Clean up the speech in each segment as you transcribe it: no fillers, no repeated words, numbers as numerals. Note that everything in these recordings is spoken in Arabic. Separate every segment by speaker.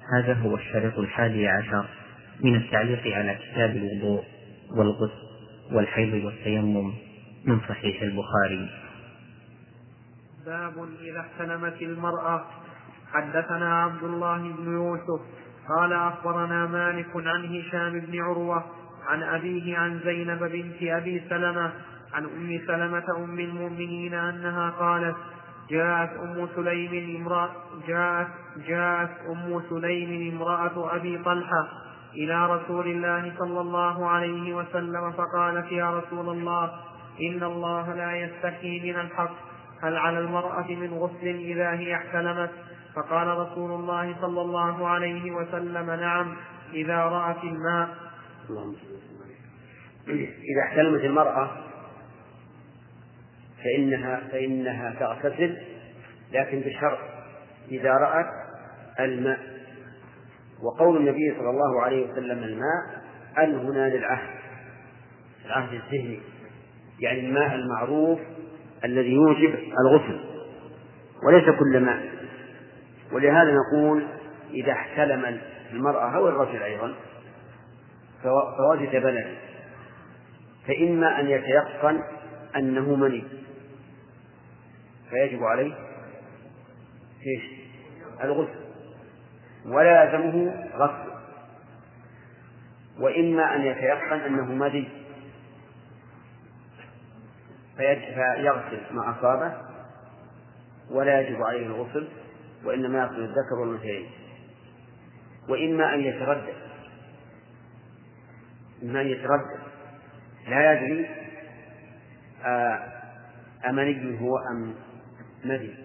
Speaker 1: هذا هو الشريط 11 من التعليق على كتاب الوضوء والغسل والحيض والتيمم من صحيح البخاري.
Speaker 2: باب إذا احتلمت المرأة. حدثنا عبد الله بن يوسف قال أخبرنا مالك عن هشام بن عروة عن أبيه عن زينب بنت أبي سلمة عن أم سلمة أم المؤمنين أنها قالت: جاءت أم سليم امرأة أبي طلحة إلى رسول الله صلى الله عليه وسلم فقالت: يا رسول الله، إن الله لا يستحيي من الحق، هل على المرأة من غسل إذا هي احتلمت؟ فقال رسول الله صلى الله عليه وسلم: نعم، إذا رأت الماء.
Speaker 3: إذا احتلمت المرأة فإنها تغتسل، لكن بشرط إذا رأت الماء. وقول النبي صلى الله عليه وسلم الماء هنا العهد الذهني، يعني الماء المعروف الذي يوجب الغسل وليس كل ماء. ولهذا نقول إذا احتلم المرأة أو الرجل أيضا فوجد بلد، فإما أن يتيقن أنه مني فيجب عليه الغسل ولا يلزمه غسل، وإما أن يتيقن أنه مذي فيغسل ما أصابه ولا يجب عليه الغسل، وإنما يغسل الذكر والأنثيين. وإما أن يتردد لا يدري أمني هو أم مذي،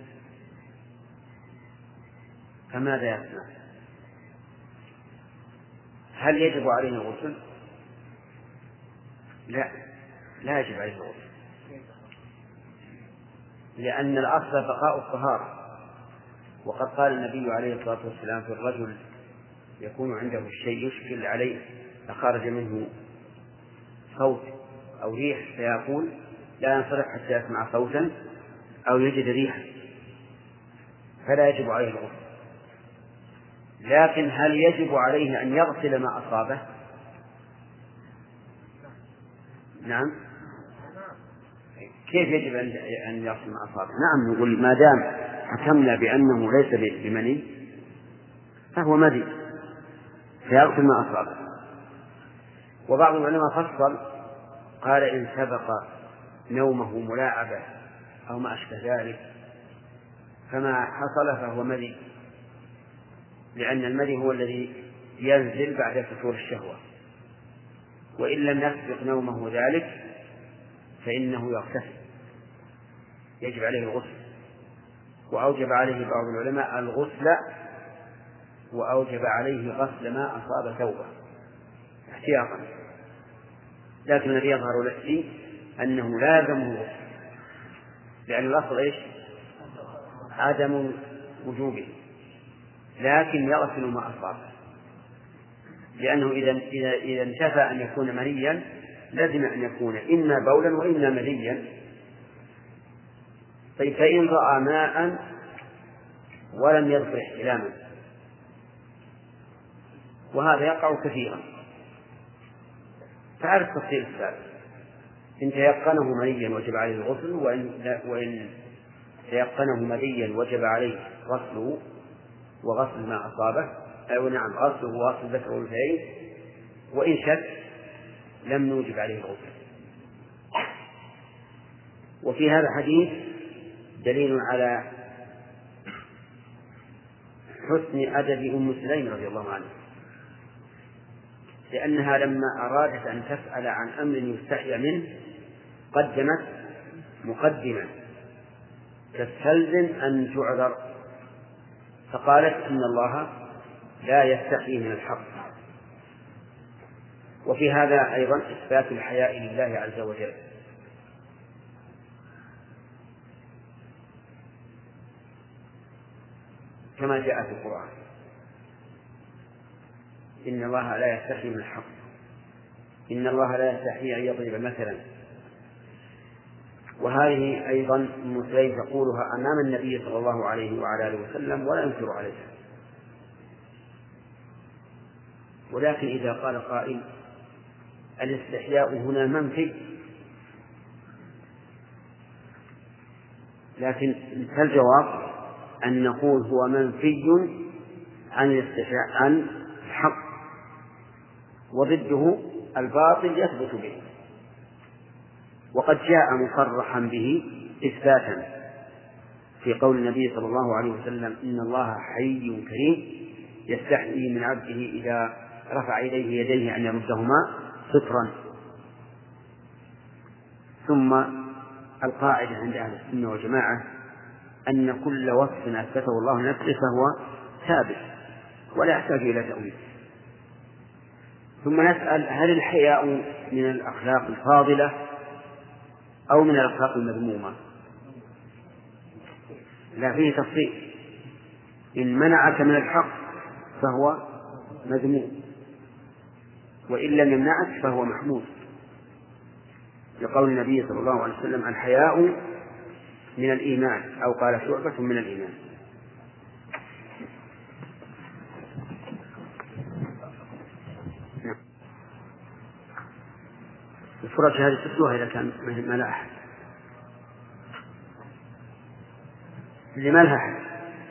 Speaker 3: فماذا يصنع؟ هل يجب عليه الغسل؟ لا يجب عليه الغسل، لأن الأصل بقاء الطهارة. وقد قال النبي عليه الصلاة والسلام في الرجل يكون عنده الشيء يشكل عليه فخرج منه صوت أو ريح فيقول: لا ينصرف حتى يسمع صوتا أو يجد ريحا، فلا يجب عليه الغسل. لكن هل يجب عليه أن يغسل ما أصابه؟ نعم. كيف يجب أن يغسل ما أصابه؟ نعم، نقول ما دام حكمنا بأنه ليس بمني فهو مذي فيغسل ما أصابه. وبعض العلماء فصل قال: إن سبق نومه ملاعبة أو ما أشبه ذلك فما حصل فهو مذي، لأن المذي هو الذي ينزل بعد فتور الشهوة. وإن لم يسبق نومه ذلك فإنه يغتسل، يجب عليه الغسل. وأوجب عليه بعض العلماء الغسل وأوجب عليه غسل ما أصاب ثوبه احتياطا، لكن الذي يظهر لي أنه لازم الغسل، لأن الأصل عدم وجوبه، لكن يغسل ما أصابه، لأنه إذا انتفى أن يكون منيا لازم أن يكون إما بولا وإما مذيا. فإن رأى ماء ولم يذكر احتلاما، وهذا يقع كثيرا، فعلى التفصيل السابق: إن تيقنه منيا وجب عليه الغسل، وإن تيقنه مذيا وجب عليه غسله وغسل ما أصابه، غسله وغسل الذكر والأنثيين. وإن شك لم نوجب عليه الغسل. وفي هذا الحديث دليل على حسن أدب أم سليم رضي الله عنها، لأنها لما أرادت أن تسأل عن أمر يستحيا منه قدمت مقدمة تستلزم أن تعذر، فقالت: إن الله لا يستحيي من الحق. وفي هذا أيضا إثبات الحياء لله عز وجل، كما جاء في القرآن: إن الله لا يستحيي من الحق، إن الله لا يستحيي أن يضرب مثلا. وهذه أيضا أم سليم تقولها أمام النبي صلى الله عليه وعلى آله وسلم ولا ينكر عليها. ولكن إذا قال قائل الاستحياء هنا منفي، لكن فالجواب أن نقول هو منفي عن الاستحياء عن الحق، وضده الباطل يثبت به، وقد جاء مصرحا به إثباتا في قول النبي صلى الله عليه وسلم إن الله حي كريم يستحيي من عبده إذا رفع إليه يديه أن يردهما سترا. ثم القاعدة عند أهل السنة والجماعة أن كل وصف أثبته الله لنفسه فهو ثابت ولا يحتاج إلى تأويل. ثم نسأل هل الحياء من الأخلاق الفاضلة أو من الأخلاق المذمومة؟ لا، فيه تفصيل. إن منعك من الحق فهو مذموم، وإن لم يمنعك فهو محمود، لقول النبي صلى الله عليه وسلم الحياء من الإيمان، أو قال شعبة من الإيمان. الفرج هذه تتلوها إذا كان ما لا أحد، اللي ما لها أحد.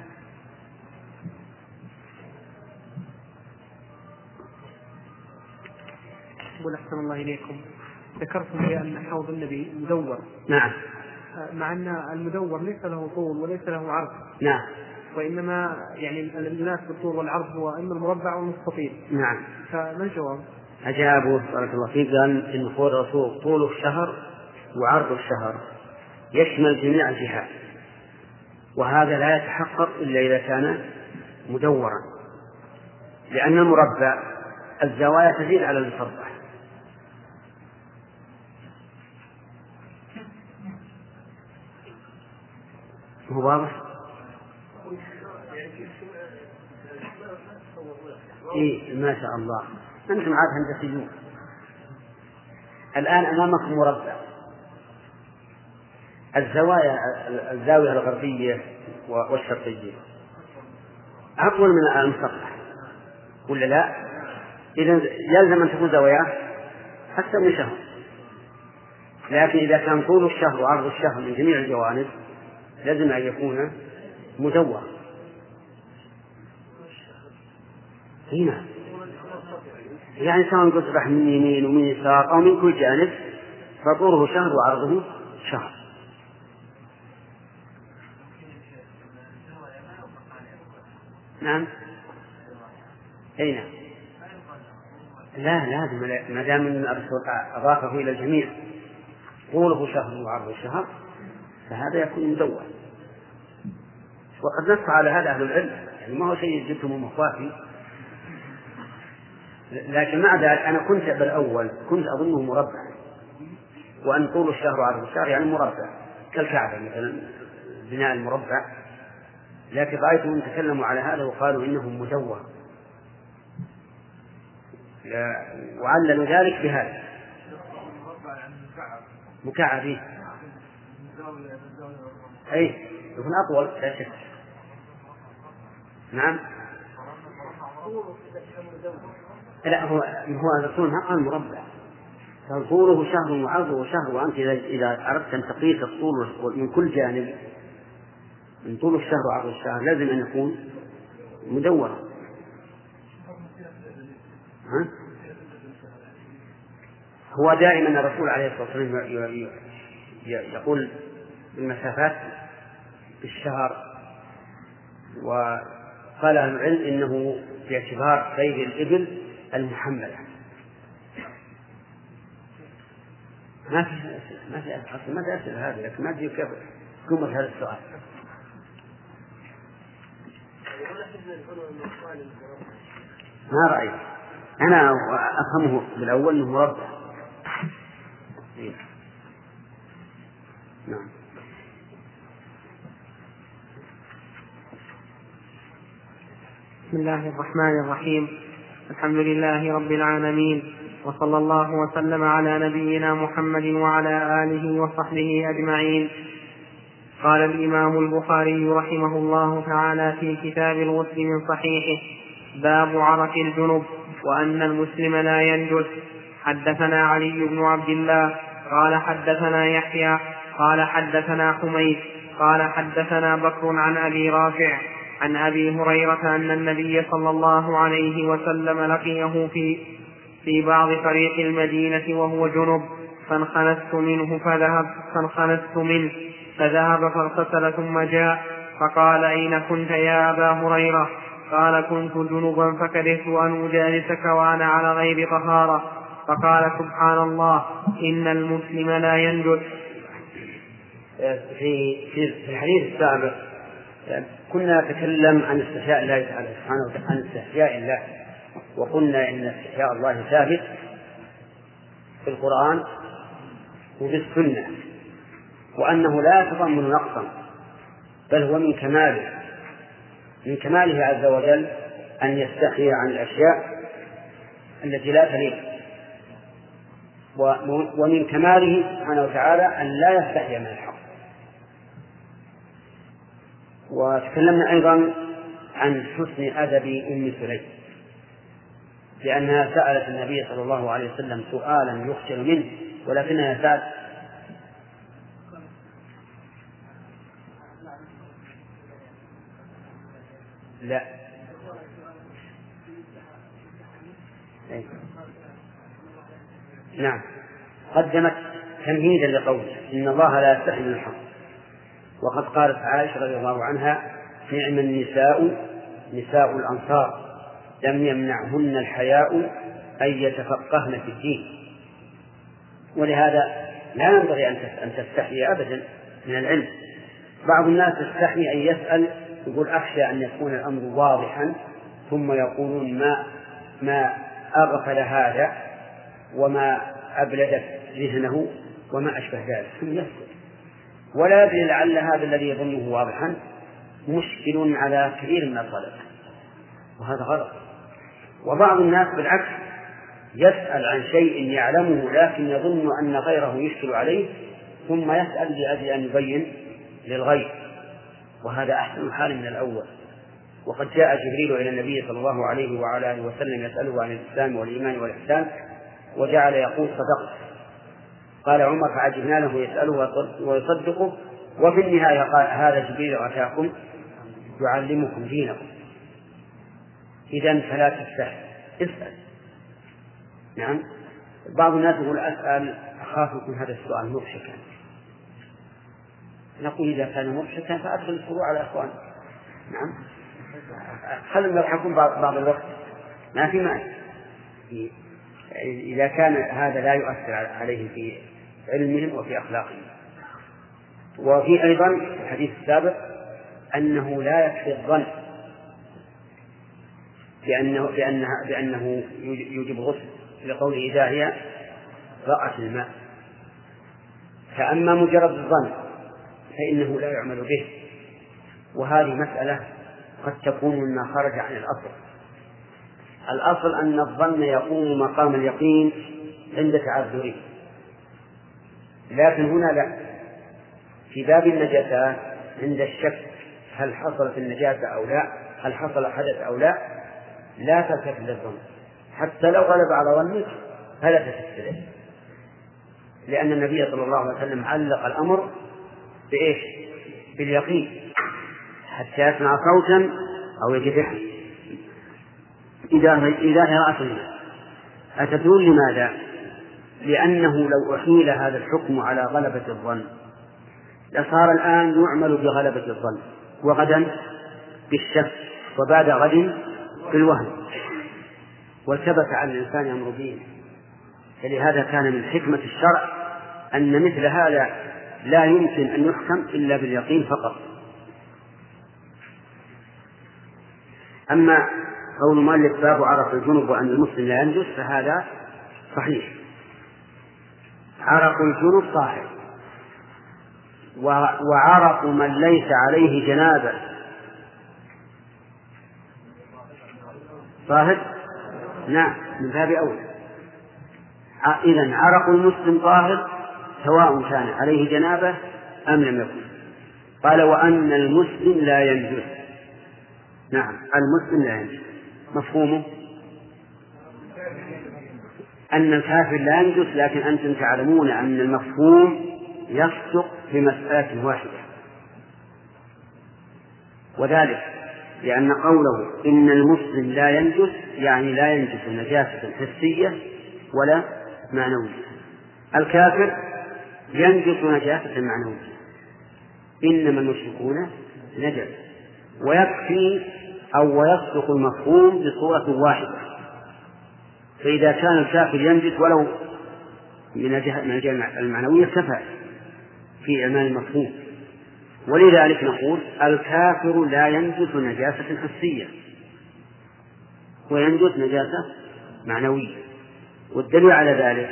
Speaker 2: أقول أحسن الله إليكم، ذكرتم لي أن حوض النبي مدور.
Speaker 3: نعم.
Speaker 2: مع أن المدور ليس له طول وليس له عرض.
Speaker 3: نعم.
Speaker 2: وإنما يعني الناس بالطول والعرض هو إما المربع والمستطيل.
Speaker 3: نعم.
Speaker 2: فما الجواب؟
Speaker 3: أجابه بارك الله فيك قال إن قول الرسول طول الشهر وعرض الشهر يشمل جميع الجهات، وهذا لا يتحقق إلا إذا كان مدورا، لأن المربع الزوايا تزيد على المسطح. هو واضح؟ إيه ما شاء الله، أنتم عاد هندسيون. الآن أمامكم مربع، الزاوية الغربية والشرقية أطول من المسطح ولا لا؟ إذن يلزم أن تكون زواياه أكثر من شهر. لكن إذا كان طول الشهر وعرض الشهر من جميع الجوانب لازم أن يكون مدور. هنا يعني سواء قصبح من يمين ومن يسار أو من كل جانب فطوله شهر وعرضه شهر. نعم. أي نعم. لا لازم، ما دام الرسول أضافه إلى الجميع طوله شهر وعرضه شهر فهذا يكون مدور. وقد نص على هذا أهل العلم، يعني ما هو شيء جبتم مخوافي، لكن مع ذلك أنا كنت بالأول كنت أظنه مربع، وأن طول الشهر وعرض الشهر يعني مربع كالكعبة مثلا بناء المربع، لكن رأيتهم تكلموا على هذا وقالوا إنه مدور، وعللوا ذلك بهذا مكعب. أي يكون أطول لا شك. نعم. لا هو الرسول ما قال مربع، قال طوله شهر وعرضه شهر، وأنت إذا أردت أن تقيس الطول من كل جانب من طول الشهر وعرض الشهر لازم أن يكون مدورا. هو دائما الرسول عليه الصلاة والسلام يقول المسافات بالشهر، وقال أهل العلم إنه باعتبار خير الإبل المحملة. ما في أسئلة هذه، لكن ما أدري كيف قمت هذا السؤال. ما رأيك؟ أنا أفهمه بالأول أنه مربع. نعم.
Speaker 2: بسم الله الرحمن الرحيم. الحمد لله رب العالمين، وصلى الله وسلم على نبينا محمد وعلى آله وصحبه أجمعين. قال الإمام البخاري رحمه الله تعالى في كتاب الغسل من صحيحه: باب عرق الجنب. وأن المسلم لا ينجس. حدثنا علي بن عبد الله قال حدثنا يحيى قال حدثنا حميد قال حدثنا بكر عن أبي رافع عن أبي هريرة أن النبي صلى الله عليه وسلم لقيه في بعض طريق المدينة وهو جنب، فانخنست منه فذهب فاغتسل ثم جاء فقال: أين كنت يا أبا هريرة؟ قال: كنت جنبا فكرهت أن أجالسك وأنا على غير طهارة. فقال: سبحان الله، إن المسلم لا ينجس.
Speaker 3: في الحديث السابق كنا نتكلم عن استحياء الله تعالى سبحانه وتعالى، عن استحياء الله، وقلنا إن استحياء الله ثابت في القرآن وفي السنة، وأنه لا يتضمن نقصا، بل هو من كماله عز وجل أن يستحيي عن الأشياء التي لا تليق، ومن كماله سبحانه وتعالى أن لا يستحيي من الحق. وتكلمنا أيضا عن حسن أدب أم سليم، لأنها سألت النبي صلى الله عليه وسلم سؤالا يخجل منه، ولكنها سألت لا نعم قدمت تمهيدا لقوله إن الله لا يستحي من الحق. وقد قالت عائشة رضي الله عنها: نعم النساء نساء الأنصار لم يمنعهن الحياء أن يتفقهن في الدين. ولهذا لا ينبغي أن تستحي أبدا من العلم. بعض الناس يستحي أن يسأل، يقول: أخشى أن يكون الأمر واضحا، ثم يقولون ما أغفل هذا وما أبلد ذهنه وما أشبه ذلك، ثم يسأل ولا يدري لعل هذا الذي يظنه واضحا مشكل على كثير من الطلبة، وهذا غلط. وبعض الناس بالعكس يسأل عن شيء يعلمه لكن يظن أن غيره يشكل عليه، ثم يسأل لأجل أن يبين للغير، وهذا أحسن حال من الأول. وقد جاء جبريل إلى النبي صلى الله عليه وعلى آله وسلم يسأله عن الإسلام والإيمان والإحسان، وجعل يقول: صدقت. قال عمر: فعجبنا له يسأله ويصدقه، وفي النهاية قال: هذا جبريل أتاكم يعلمكم دينكم. إذن فلا تستحي، اسأل. نعم. بعض الناس يقول: أسأل أخاف يكون هذا السؤال مضحكا. نقول: إذا كان مضحكا فأدخل الفروع على أخوانك. نعم، خلنا نضحكون بعض الوقت، ما في معنى إذا كان هذا لا يؤثر عليهم في علمهم وفي أخلاقهم. وفي أيضا الحديث السابق أنه لا يكفي الظن بأنه يوجب الغسل، لقوله: إذا هي رأت الماء. فأما مجرد الظن فإنه لا يعمل به، وهذه مسألة قد تكون مما خرج عن الأصل. الأصل أن الظن يقوم مقام اليقين عند تعذره، لكن هنا لا. في باب النجاسات عند الشك هل حصلت النجاسة أو لا، هل حصل حدث أو لا، لا تلتفت للظن، حتى لو غلب على ظنك فلا تلتفت، لأن النبي صلى الله عليه وسلم علق الأمر بإيش؟ باليقين، حتى يسمع صوتا أو يجد ريحا. إذا رأت الماء. أتدرون لماذا؟ لأنه لو أحيل هذا الحكم على غلبة الظن لصار الآن يعمل بغلبة الظن، وغدا بالشك، وبعد غد بالوهم، وثبت على الإنسان أمر دينه. فلهذا كان من حكمة الشرع أن مثل هذا لا يمكن أن يحكم إلا باليقين فقط. أما قول مؤلف: باب عرق الجنب وأن المسلم لا ينجس، فهذا صحيح. عرق الجنب طاهر، وعرق من ليس عليه جنابة طاهر، نعم، من باب أولى. إذن عرق المسلم طاهر سواء كان عليه جنابة أم لم يكن. قال: وأن المسلم لا ينجس. نعم، المسلم لا ينجس. مفهومه؟ أن الكافر لا ينجس، لكن أنتم تعلمون أن المفهوم يصدق في مسألة واحدة، وذلك لأن قوله إن المسلم لا ينجس يعني لا ينجس نجاسة حسية ولا معنوية. الكافر ينجس نجاسة معنوية، إنما المشركون نجس، ويكفي أو ويصدق المفهوم بصورة واحدة. فإذا كان الكافر ينجس ولو من الجهة المعنوية كفى في إعمال المفهوم. ولذلك نقول الكافر لا ينجس نجاسة حسية وينجس نجاسة معنوية. والدليل على ذلك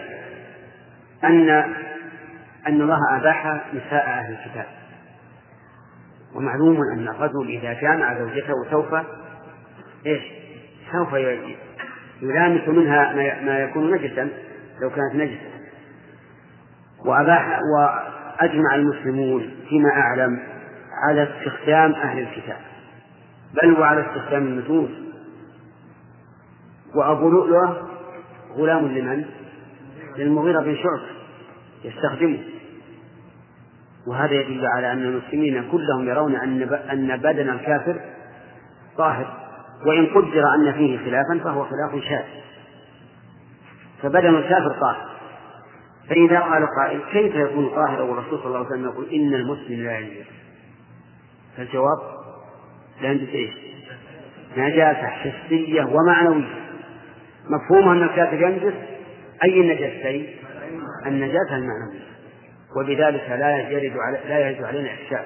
Speaker 3: أن الله أباح نساء أهل الكتاب، ومعلوم أن الرجل إذا جامع زوجته سوف يلامس منها ما يكون نجسا لو كانت نجسة. وأجمع المسلمون فيما أعلم على استخدام أهل الكتاب، بل وعلى استخدام النجوم. وأبو لؤلؤة غلام لمن؟ للمغيرة بن شعبة يستخدمه. وهذا يدل على أن المسلمين كلهم يرون أن بدن الكافر طاهر، وإن قدر أن فيه خلافا فهو خلاف شاذ، فبدن الكافر طاهر. فإذا قال قائل كيف يكون طاهرا والرسول صلى الله عليه وسلم يقول إن المسلم لا ينجس؟ فالجواب لا ينجس نجاسة حسية ومعنوية. مفهوم أن الكافر ينجس أي النجاستين؟ النجاسة المعنوية، وبذلك لا يرد علينا إشكال.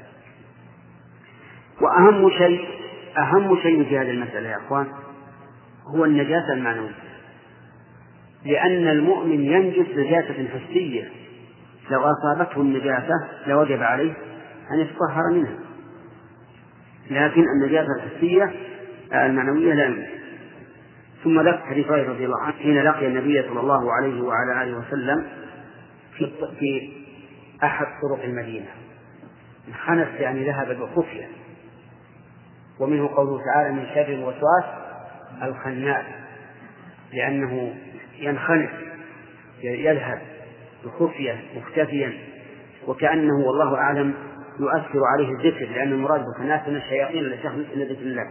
Speaker 3: وأهم شيء في هذه المسألة يا أخوان هو النجاسة المعنوية، لأن المؤمن ينجس نجاسة حسية، لو أصابته النجاسة لوجب عليه أن يتطهر منها، لكن النجاسة الحسية المعنوية لا ينجس. ثم ذكر حديث رضي الله عنه حين لقي النبي صلى الله عليه وعلى آله وسلم في أحد طرق المدينة، انخنس يعني ذهب بخفية، ومنه قوله تعالى من شر الوسواس الخناس، لأنه ينخنس يذهب بخفية مختفيا، وكأنه والله أعلم يؤثر عليه الذكر، لأن المراد بالخناس من الشياطين التي تخلص إلى ذكر الله.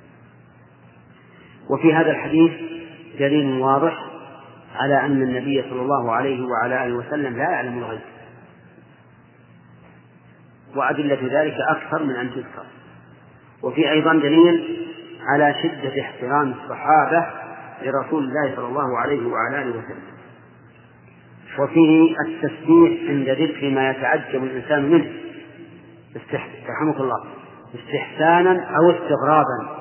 Speaker 3: وفي هذا الحديث دليل واضح على أن النبي صلى الله عليه وعلى آله وسلم لا يعلم الغيب، وأدلة ذلك أكثر من أن تذكر. وفي أيضا دليل على شدة احترام الصحابة لرسول الله صلى الله عليه وعلى آله وسلم. وفيه التسبيح عند ذكر ما يتعجب الإنسان منه رحمه الله استحسانا أو استغرابا.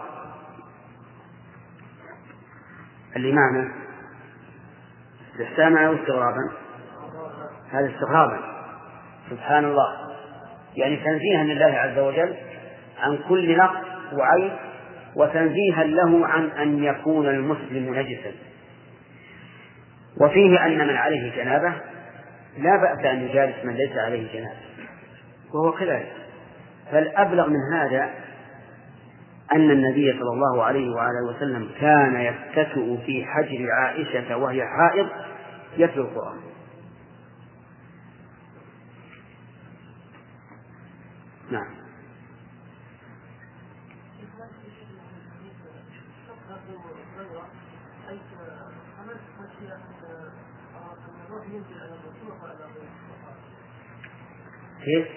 Speaker 3: اللي معنى استحسانا أو استغرابا هذا استغرابا، سبحان الله، يعني تنزيها لله عز وجل عن كل نقص وعيب، وتنزيها له عن أن يكون المسلم نجسا. وفيه أن من عليه جنابة لا بأس أن يجالس من ليس عليه جنابة، وهو كذلك. فالأبلغ من هذا أن النبي صلى الله عليه وآله وسلم كان يتكئ في حجر عائشة وهي حائض يتلو القرآن. نعم. كيف؟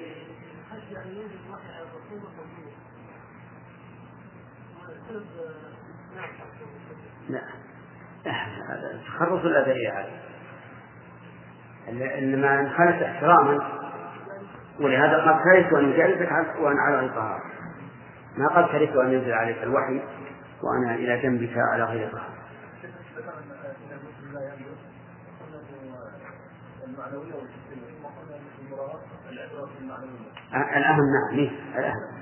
Speaker 3: لا، هذا تخرص الأدرية هذا، إنما انخلت احتراما، ولهذا قد كرهت أن يجالسك وأنا على غير طهارة، ما قد كرهت أن ينزل عليك الوحي وأنا إلى جنبك على غير طهارة. الأهم نعم الأهم.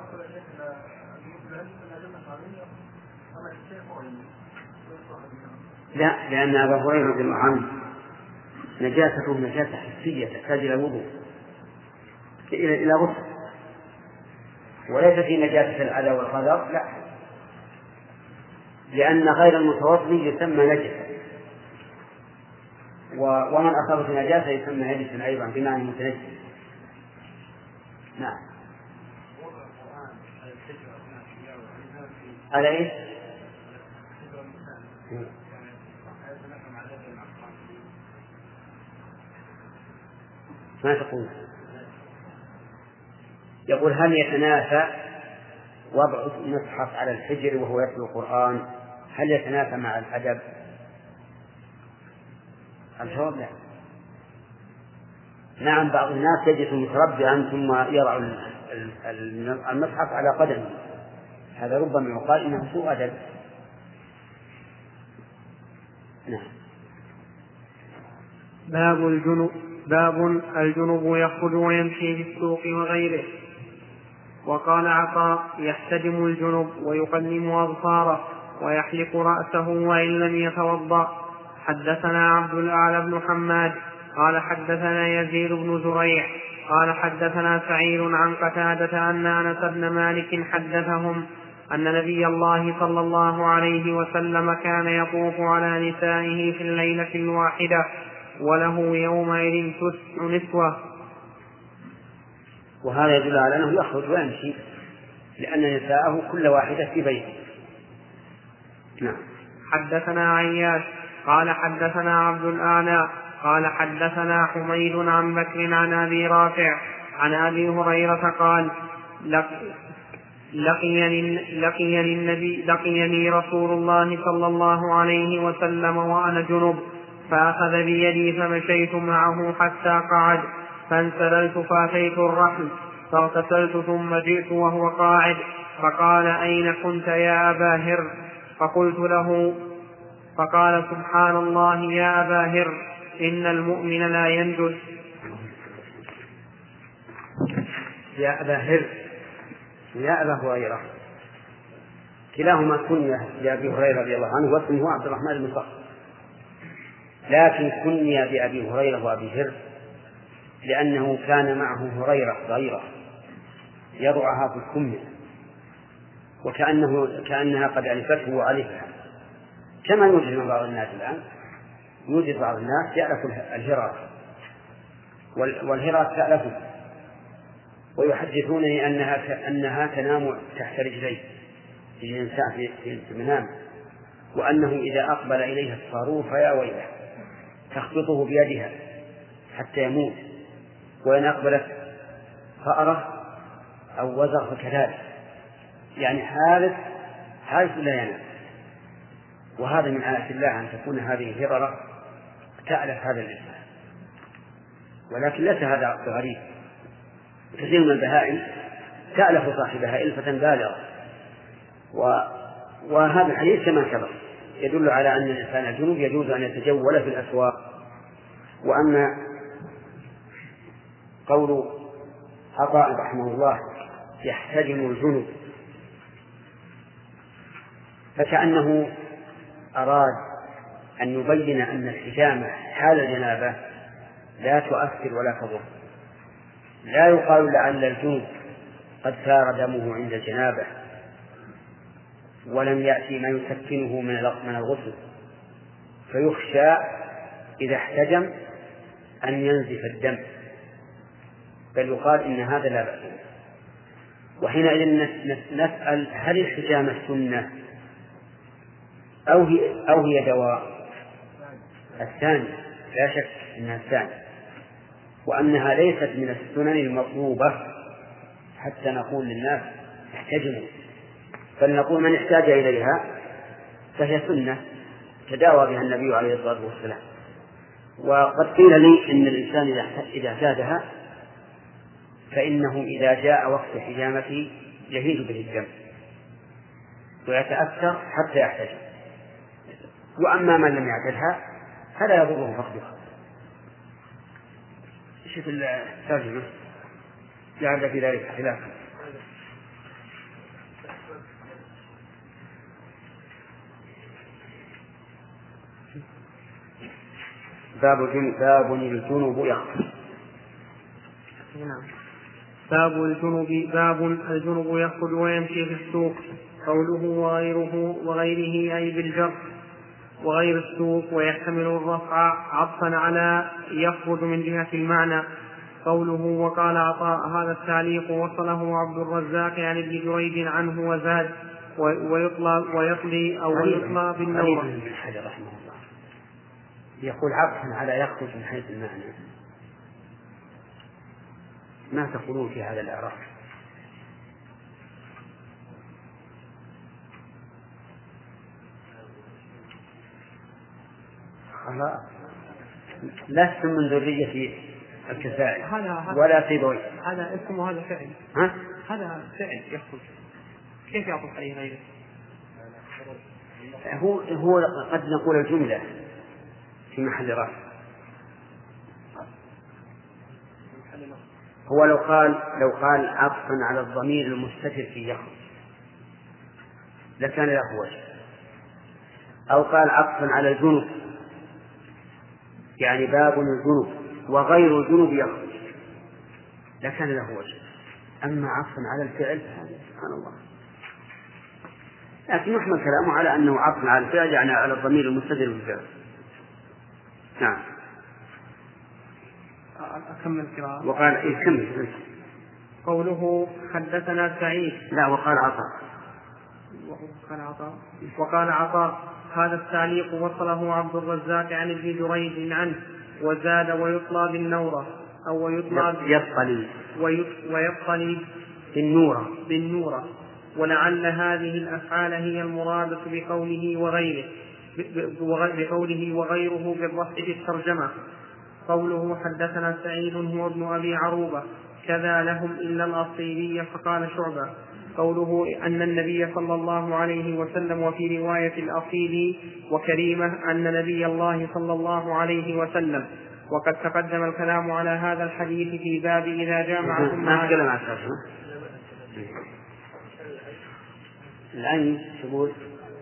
Speaker 3: لا، لأن أبا هريرة رضي الله عنه نجاسته نجاسة حسية تحتاج إلى وضوء إلى غسل، وليس في نجاسة الأذى والقدر، لا، لأن غير المتوضي يسمى نجسا، ومن أصابت نجاسة يسمى هجسا أيضا بمعنى متنجس. نعم. على إيش؟ ما تقول؟ يقول هل يتنافى وضع المصحف على الحجر وهو يتلو القرآن، هل يتنافى مع الأدب؟ الجواب لا. نعم، بعض الناس يجلس متربعا ثم يضع المصحف على قدمه، هذا ربما يقال إنه سوء أدب. نعم.
Speaker 2: باب الجنب يخرج ويمشي في السوق وغيره. وقال عطاء: يحتجم الجنب ويقلم أظفاره ويحلق رأسه وإن لم يتوضأ. حدثنا عبد الأعلى بن حماد قال حدثنا يزيد بن زريع قال حدثنا سعيد عن قتادة أن أنس بن مالك حدثهم أن نبي الله صلى الله عليه وسلم كان يطوف على نسائه في الليلة الواحدة وله يومئذ 9 نسوة.
Speaker 3: وهذا يدل على أنه يخرج ويمشي لأن نساءه كل واحدة في بيته. نعم.
Speaker 2: حدثنا عياش قال حدثنا عبد الأعلى قال حدثنا حميد عن بكر عن أبي رافع عن أبي هريرة قال: لقيني رسول الله صلى الله عليه وسلم وأنا جنب، فأخذ بيدي فمشيت معه حتى قعد، فانسللت فأتيت الرحل فاغتسلت ثم جئت وهو قاعد، فقال: أين كنت يا أبا هر؟ فقلت له، فقال: سبحان الله يا أبا هر، إن المؤمن لا ينجس.
Speaker 3: يا أبا هر يا أبا هريرة كلاهما كنية لأبي هريرة رضي الله عنه، واسمه عبد الرحمن بن صخر، لكن كني بأبي هريرة وأبي هر لأنه كان معه هريرة صغيرة يضعها في الكم كأنها قد ألفته وألفها، كما يوجد من بعض الناس الآن. يوجد بعض الناس يألف الهرة والهرة تألفه، ويحدثونني أنها تنام تحت رجليه في الإنسان في المنام، وأنه إذا أقبل إليها الصاروخ فيا ويله تخبطه بيدها حتى يموت، وإن أقبلت فأرة أو وزر فكذلك، يعني حارس لا ينام. وهذا من آيات الله أن تكون هذه الهررة تألف هذا الإنسان، ولكن ليس هذا غريب. كثير من البهائم تألف صاحبها إلفة بالغة، وهذا الحديث كما سبق يدل على أن الإنسان الجنوب يجوز أن يتجول في الأسواق. وأما قول عطاء رحمه الله يحتجم الجنوب، فكأنه أراد أن يبين أن الحجامة حال الجنابة لا تؤثر ولا تضر. لا يقال لعل الجنوب قد سار دمه عند الجنابة ولم يأتي ما يسكنه من الغسل، فيخشى إذا احتجم أن ينزف الدم، بل يقال إن هذا لا بأس. وحينئذ نسأل: هل الحجامة سنة أو هي دواء؟ الثاني لا شك أنها الثاني، وأنها ليست من السنن المطلوبة حتى نقول للناس احتجموا، بل نقول من احتاج إليها فهي سنة تداوى بها النبي عليه الصلاة والسلام. وقد قيل لي إن الإنسان إذا اعتادها فإنه إذا جاء وقت حجامته يهيج به الدم ويتأثر حتى يحتجم، وأما من لم يعتدها فلا يضره فقدها. شوف الترجمة لعل في ذلك خلاف. باب الجنوب يخرج.
Speaker 2: باب الجنوب يخرج ويمشي في السوق. قوله وغيره أي بالجر. وغير السوق، ويحتمل الرفع عطفا على يخرج من جهة المعنى. قوله وقال عطاء هذا التعليق وصله عبد الرزاق عن ابن جريج عنه وزاد ويطلي بالنورة.
Speaker 3: ابن حجر رحمه الله يقول عطفا على يخرج من حيث المعنى. ما تقولون في هذا الإعراب؟ لست من ذرية الكسائي ولا سيبوي.
Speaker 2: هذا اسم وهذا فعل. هذا فعل يخرج، كيف يعطف عليه غيره؟
Speaker 3: هو قد نقول الجملة في محل رفع. هو لو قال عطفا على الضمير المستتر في يخرج لكان له وجه، أو قال عطفا على الجنوب يعني باب الجنوب وغير الجنوب يخرج لكان له وجه. أما عطفا على الفعل سبحان الله. لكن يحمل كلامه على أنه عطفا على الفعل يعني على الضمير المستتر في الفعل. نعم.
Speaker 2: أكمل القراءة.
Speaker 3: وقال كمل.
Speaker 2: قوله حدثنا سعيد.
Speaker 3: لا وقال
Speaker 2: وقال عطاء هذا التعليق وصله عبد الرزاق عن ابن جريج عنه وزاد ويطلى بالنورة أو ويطلي بالنورة. ولعل هذه الأفعال هي المرادة بقوله وغيره بالرفع في الترجمة. قوله حدثنا سعيد هو ابن أبي عروبة كذا لهم إلا الأصيلية فقال شعبة. قوله أن النبي صلى الله عليه وسلم، وفي رواية الأصيلي وكريمة أن نبي الله صلى الله عليه وسلم. وقد تقدم الكلام على هذا الحديث في باب إذا جامعكم
Speaker 3: الآن تقول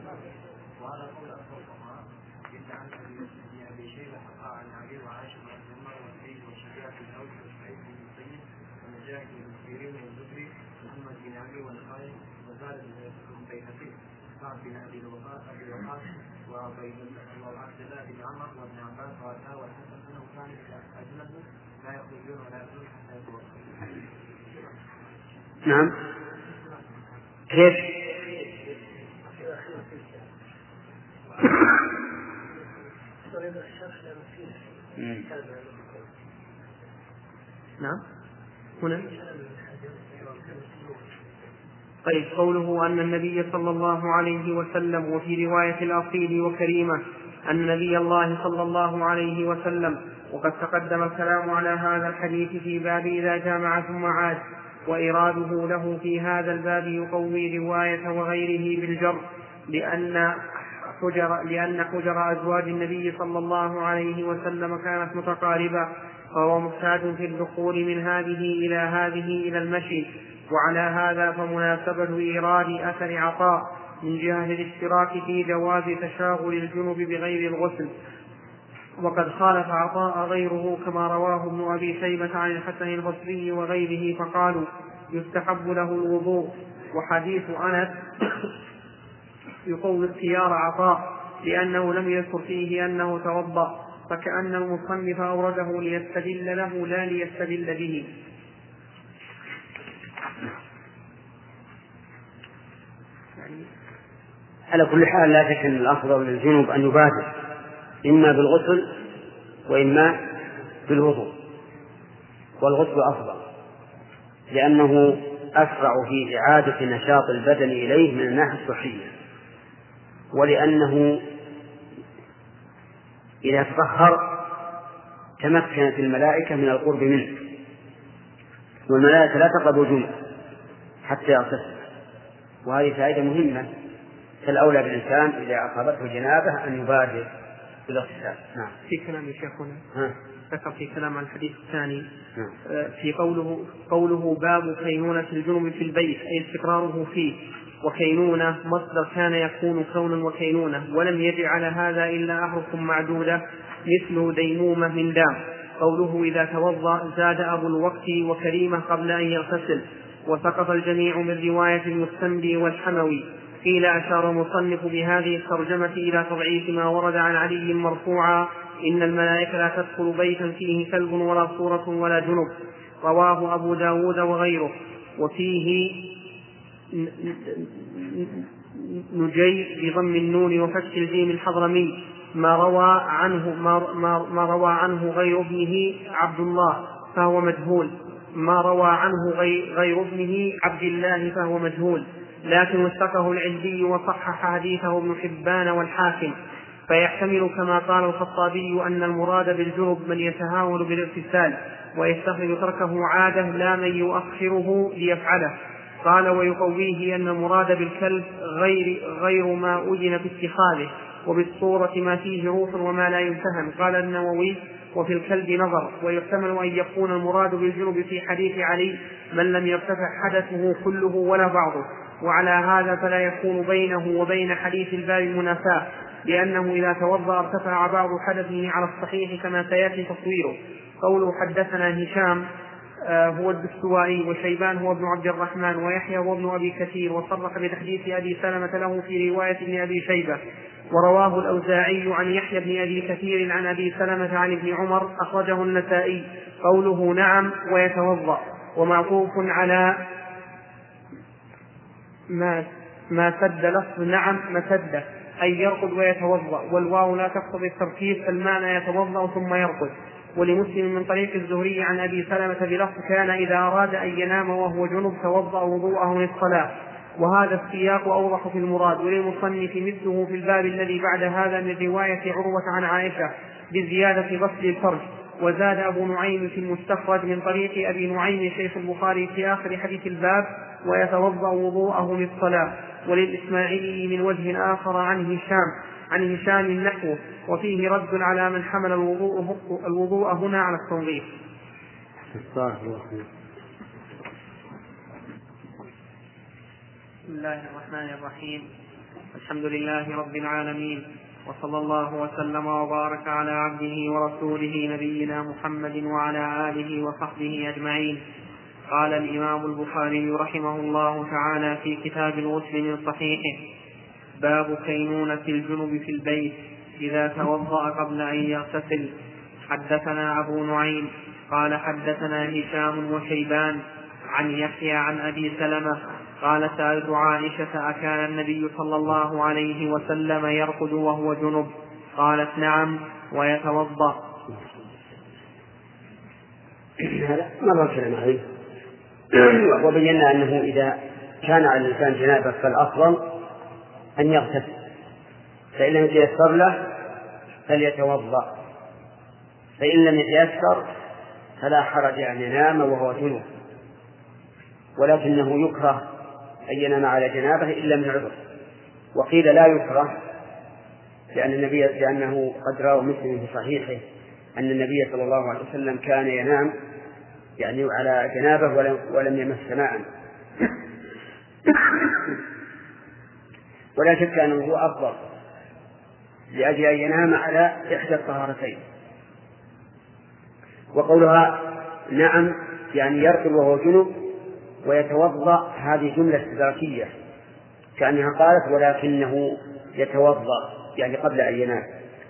Speaker 3: نعم. كيف؟
Speaker 2: نعم هنا. طيب قوله أن النبي صلى الله عليه وسلم، وفي رواية الأصيل وكريمة أن نبي الله صلى الله عليه وسلم. وقد تقدم الكلام على هذا الحديث في باب إذا جامع ثم عاد. وإراده له في هذا الباب يقوي رواية وغيره بالجر لأن حجر أزواج النبي صلى الله عليه وسلم كانت متقاربة، فهو محتاج في الدخول من هذه إلى المشي. وعلى هذا فمناسبة إيراد أثر عطاء من جهة الاشتراك في جواز تشاغل الجنب بغير الغسل. وقد خالف عطاء غيره كما رواه ابن أبي شيبة عن الحسن البصري وغيره فقالوا يستحب له الوضوء. وحديث أنس يقوي اختيار عطاء لأنه لم يذكر فيه أنه توضأ، فكأن المصنف أورده ليستدل له لا ليستدل به.
Speaker 3: على كل حال لا شك أن الأفضل للجنوب أن يبادر إما بالغسل وإما بالوضوء، والغسل أفضل لأنه أسرع في إعادة نشاط البدن إليه من الناحية الصحية، ولأنه إذا تطهر تمكنت الملائكة من القرب منه، والملائكة لا تقرب الجنوب حتى يغتسل، وهذه فائدة مهمة. فالأولى بالإنسان إذا أصابته جنابه أن يبادر بالاغتسال. نعم.
Speaker 2: في كلام شيخنا ذكر في كلام عن الحديث الثاني في قوله باب كينونة الجنب في البيت أي استقراره فيه، وكينونة مصدر كان يكون كونا وكينونة، ولم يجعل هذا إلا أحرف معدودة مثل ديمومة من دام. قوله إذا توضأ زاد أبو الوقت وكريمة قبل أن يغتسل، وسقط الجميع من رواية المستنبي والحموي. قيل أشار المصنف بهذه الترجمة إلى تضعيف ما ورد عن علي مرفوعا: إن الملائكة لا تدخل بيتا فيه كلب ولا صورة ولا جنب. رواه أبو داود وغيره. وفيه نجي بضم النون وفتح الجيم الحضرمي ما روى عنه غير ابنه عبد الله فهو مجهول، ما روى عنه غير ابنه عبد الله فهو مجهول، لكن وثقه العلي وصحح حديثه ابن حبان والحاكم، فيحتمل كما قال الخطابي أن المراد بالجنب من يتهاون بالاغتسال ويستخدم تركه عادة لا من يؤخره ليفعله. قال ويقويه أن المراد بالكلب غير ما أذن في اتخاذه، وبالصورة ما فيه روح وما لا يمتهن. قال النووي وفي الكلب نظر، ويحتمل أن يكون المراد بالجنب في حديث علي من لم يرتفع حدثه كله ولا بعضه، وعلى هذا فلا يكون بينه وبين حديث الباب منافاة، لأنه إذا توضأ ارتفع بعض حدثه على الصحيح كما سيأتي تصويره. قوله حدثنا هشام هو الدستوائي، وشيبان هو ابن عبد الرحمن، ويحيى هو ابن أبي كثير، وصرح بتحديث أبي سلمة له في رواية ابن أبي شيبة. ورواه الأوزاعي عن يحيى بن أبي كثير عن أبي سلمة عن ابن عمر، أخرجه النسائي. قوله نعم ويتوضأ ومعطوف على ما سد لفظ نعم مسدة، أي يرقد ويتوضأ، والواو لا تقتضي التركيب، فالمعنى يتوضأ ثم يرقد. ولمسلم من طريق الزهري عن أبي سلمة بلفظ كان إذا أراد أن ينام وهو جنب توضأ وضوءه للصلاة، وهذا السياق أوضح في المراد. وللمصنف مثله في الباب الذي بعد هذا من رواية عروة عن عائشة بزيادة غسل الفرج. وزاد أبو نعيم في المستخرج من طريق أبي نعيم شيخ البخاري في آخر حديث الباب ويتوضأ وضوءه للصلاة. وللإسماعيلي من وجه آخر عن هشام نحوه، وفيه رد على من حمل الوضوء هنا على التنظيف. بسم الله الرحمن الرحيم. الحمد لله رب العالمين، وصلى الله وسلم وبارك على عبده ورسوله نبينا محمد وعلى آله وصحبه أجمعين. قال الإمام البخاري رحمه الله تعالى في كتاب الغسل من صحيحه: باب كينونة الجنب في البيت إذا توضأ قبل أن يغتسل. حدثنا أبو نعيم قال حدثنا هشام وشيبان عن يحيى عن أبي سلمة قال سألت عائشة أكان النبي صلى الله عليه وسلم يرقد وهو جنب؟ قالت نعم ويتوضأ.
Speaker 3: هذا مرة كلام عليه، وبينا أنه إذا كان على الإنسان جنابة فالأفضل أن يغتسل، فإن لم يتيسر له فليتوضأ، فإن لم يتيسر فلا حرج أن ينام وهو جنب، ولكنه يكره أن ينام على جنابه إلا من عذر. وقيل لا يكره لأنه قد روى مسلم في صحيحه أن النبي صلى الله عليه وسلم كان ينام يعني على جنابه ولم يمس ماء. ولا شك أنه هو أفضل لأجل أن ينام على إحدى الطهارتين. وقولها نعم يعني يرقد وهو جنب ويتوضأ، هذه جملة استدراكية كأنها قالت ولكنه يتوضأ يعني قبل أن ينام.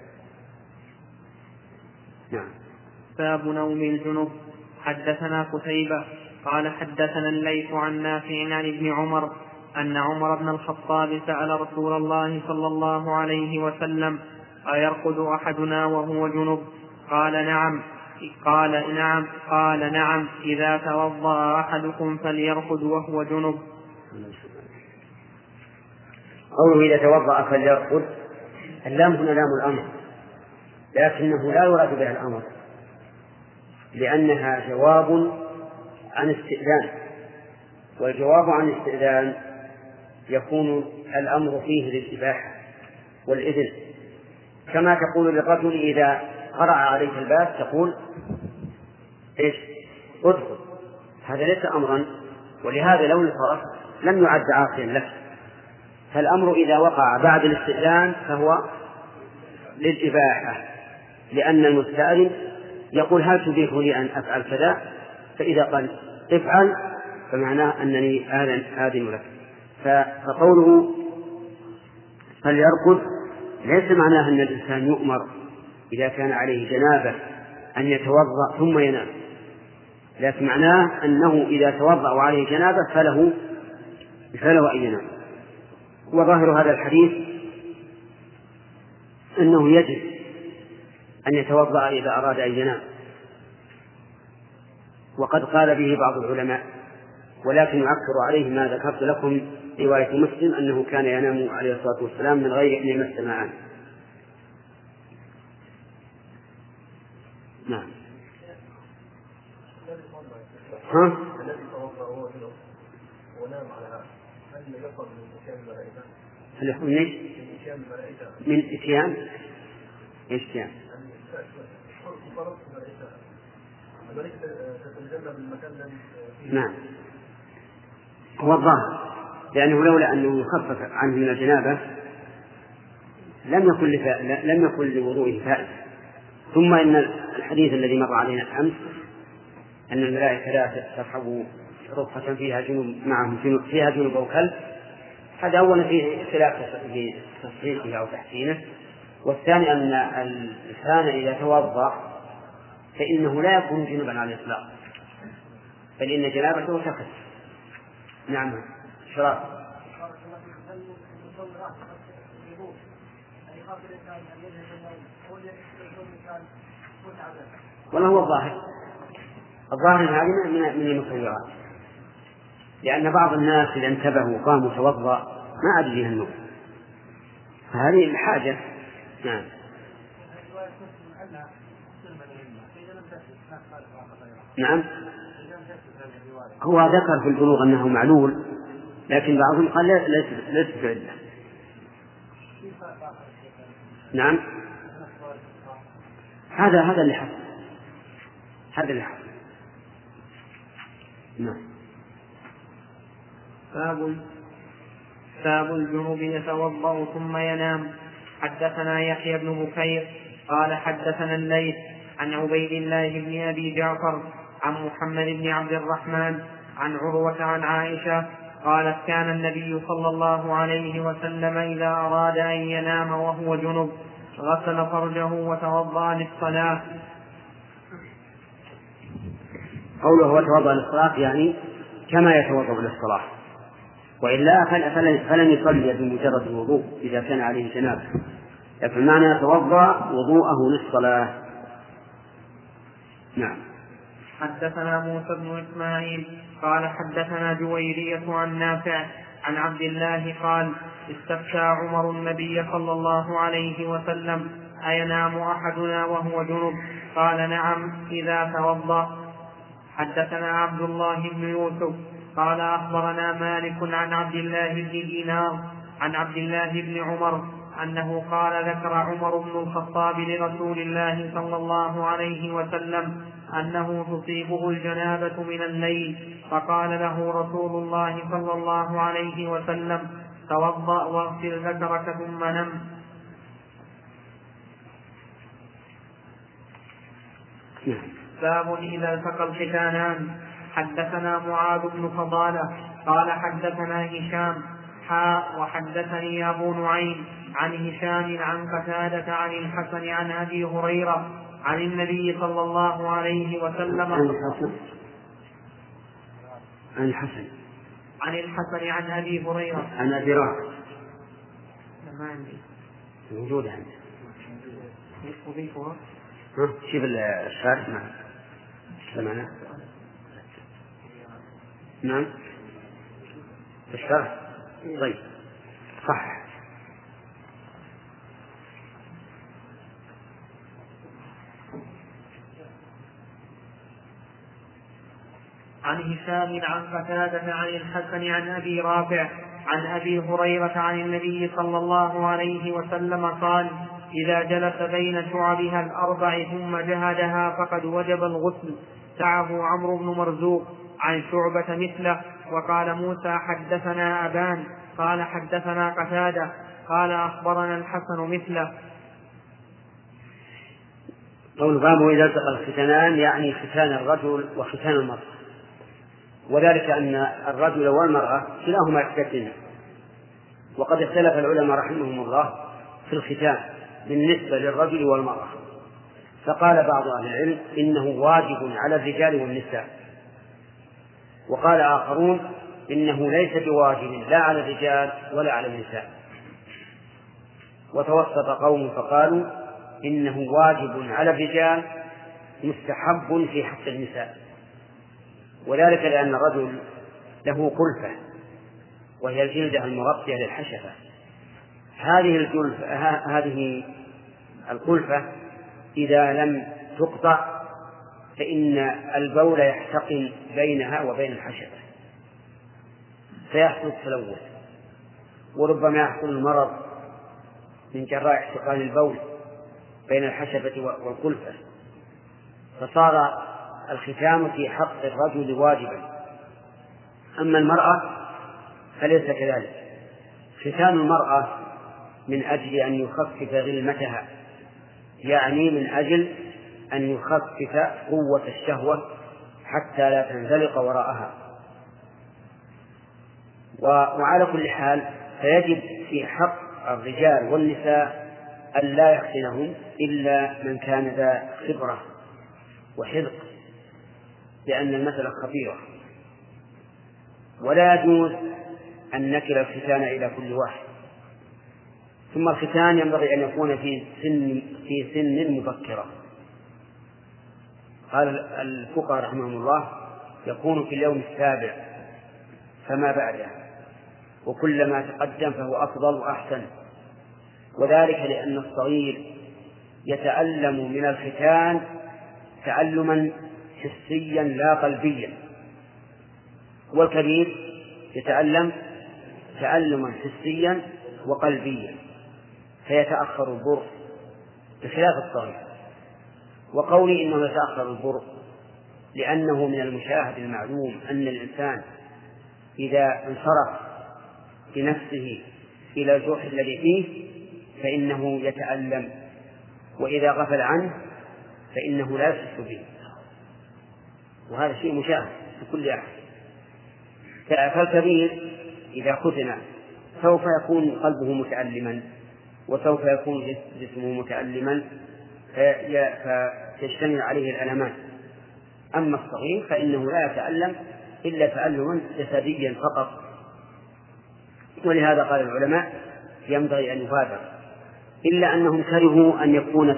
Speaker 3: نعم.
Speaker 2: باب نوم الجنب. حدثنا قتيبة قال حدثنا الليث عن نافع عن ابن عمر أن عمر بن الخطاب سأل رسول الله صلى الله عليه وسلم: أيرقد أحدنا وهو جنب؟ قال نعم. قال نعم إذا توضأ أحدكم فليرقد وهو جنب.
Speaker 3: قوله إذا توضأ فليرقد، اللام هنا لام الأمر، لكنه لا يراد بها الأمر، لأنها جواب عن استئذان، والجواب عن الاستئذان يكون الأمر فيه للإباحة والإذن، كما تقول للرجل إذا قرع عليك الباب تقول إيش؟ ادخل. هذا ليس أمرا، ولهذا لو انصرف لم يعد عاصيا لك. فالأمر إذا وقع بعد الاستئذان فهو للإباحة، لأن المستأذن يقول هل تبيح لي أن أفعل كذا؟ فإذا قال افعل فمعناه أنني آذن لك. فقوله فليرقد ليس معناه أن الإنسان يؤمر إذا كان عليه جنابة أن يتوضأ ثم ينام، لكن معناه أنه إذا توضأ وعليه جنابة فله أن ينام. وظاهر هذا الحديث أنه يجب أن يتوضأ إذا أراد أن ينام، وقد قال به بعض العلماء، ولكن يعكر عليه ما ذكرت لكم رواية مسلم أنه كان ينام عليه الصلاة والسلام من غير أن يمس ماء. نعم.
Speaker 4: الذي توضأ وهو جنب ونام على هل يقبل من إتيان الملائكة؟
Speaker 3: هل يقبل من إتيان؟ إيش إتيان؟
Speaker 4: الملائكة تتجنب المكان الذي فيه.
Speaker 3: نعم، هو الظاهر، لأنه لولا أنه يخفف عنه من الجنابة لم يكن لوضوئه فائدة. ثم إن الحديث الذي مر علينا أمس أن الملائكة لا تصحب رفقة فيها جنوب أو كلب، هذا أولا فيه اختلاف في تصحيحه أو تحسينه، والثاني أن الإنسان إذا توضأ فإنه لا يكون جنبا على الإطلاق، بل إن جنابته تخف. نعم. شراب. والله هو الظاهر هذه من المخيرات، لأن بعض الناس إذا انتبهوا وقاموا توضأ ما عاد فيها النوم، فهذه الحاجة. نعم. نعم، هو ذكر في البلوغ أنه معلول، لكن بعضهم قال ليس بعلة. نعم، هذا اللي حصل. نعم.
Speaker 2: باب الجنوب يتوضأ ثم ينام. حدثنا يحيى بن بكير قال حدثنا الليث عن عبيد الله بن أبي جعفر عن محمد بن عبد الرحمن عن عروة عن عائشة قالت كان النبي صلى الله عليه وسلم إذا أراد أن ينام وهو جنب غسل فرجه وتوضأ للصلاة.
Speaker 3: قوله وتوضأ للصلاة يعني كما يتوضأ للصلاة، وإلا فلن يصلي بمجرد الوضوء إذا كان عليه جنابة، لكن معنى يتوضأ وضوءه للصلاة. نعم.
Speaker 2: حدثنا موسى بن إسماعيل قال حدثنا جويرية عن نافع عن عبد الله قال استفتى عمر النبي صلى الله عليه وسلم أينام أحدنا وهو جنب؟ قال نعم إذا توضأ. حدثنا عبد الله بن يوسف قال أخبرنا مالك عن عبد الله بن دينار عن عبد الله بن عمر أنه قال ذكر عمر بن الخطاب لرسول الله صلى الله عليه وسلم أنه تصيبه الجنابة من الليل، فقال له رسول الله صلى الله عليه وسلم توضأ واغسل ذكرك ثم نم. باب إذا التقى الختانان. حدثنا معاذ بن فضالة قال حدثنا هشام وحدثني أبو نعيم عن هشام عن قتادة عن الحسن عن أبي هريرة عن النبي صلى الله عليه وسلم عن الحسن عن أبي هريرة
Speaker 3: عن أبي رافع
Speaker 2: ما عندي
Speaker 3: موجودة عندي.
Speaker 2: أضيفها
Speaker 3: شوف الشارح معه سمعنا. نعم الشرح طيب صح.
Speaker 2: عن هشام عن قتادة عن الحسن عن أبي رافع عن أبي هريرة عن النبي صلى الله عليه وسلم قال إذا جلس بين شعبها الأربع ثم جهدها فقد وجب الغسل. تعه عمرو بن مرزوق عن شعبة مثله. وقال موسى حدثنا أبان قال حدثنا قتادة قال أخبرنا الحسن مثله.
Speaker 3: قول باب إذا التقى الختانان يعني ختان الرجل وختان المرأة، وذلك أن الرجل والمرأة كلاهما يختتن، وقد اختلف العلماء رحمهم الله في الختان بالنسبة للرجل والمرأة، فقال بعض أهل العلم إنه واجب على الرجال والنساء، وقال آخرون إنه ليس بواجب لا على الرجال ولا على النساء، وتوسط قوم فقالوا إنه واجب على الرجال مستحب في حق النساء، وذلك لأن الرجل له قلفة وهي الجلدة المغطية للحشفة. هذه القلفة إذا لم تقطع فإن البول يحتقن بينها وبين الحشفة فيحصل التلوث، وربما يحصل المرض من جراء احتقان البول بين الحشفة والقلفة، فصار الختام في حق الرجل واجبا. أما المرأة فليس كذلك، ختان المرأة من أجل أن يخفف غلمتها، يعني من أجل أن يخفف قوة الشهوة حتى لا تنزلق وراءها. وعلى كل حال فيجب في حق الرجال والنساء أن لا يختنهم إلا من كان ذا خبرة وحذق، لأن المسألة خطيرة، ولا يجوز أن نكل الختان إلى كل واحد. ثم الختان ينبغي أن يكون في سن مبكرة. قال الفقهاء رحمهم الله يكون في اليوم السابع فما بعده، وكلما تقدم فهو أفضل وأحسن، وذلك لأن الصغير يتألم من الختان تألما حسيا لا قلبيا، والكبير يتألم تألما حسيا وقلبيا، فيتأخر البرء بخلاف الصغير. وقولي إنه يتأخر البرء لأنه من المشاهد المعلوم أن الإنسان إذا انصرف بنفسه إلى الجرح الذي فيه فإنه يتألم، وإذا غفل عنه فإنه لا يحس به، وهذا شيء مشاهد في كل أحد. فالكبير إذا ختن سوف يكون قلبه متألما وسوف يكون جسمه متألما فيجتمع عليه الألمان. أما الصغير فإنه لا يتألم إلا تألما جسديا فقط، ولهذا قال العلماء ينبغي أن يبادر، إلا أنهم كرهوا أن يكون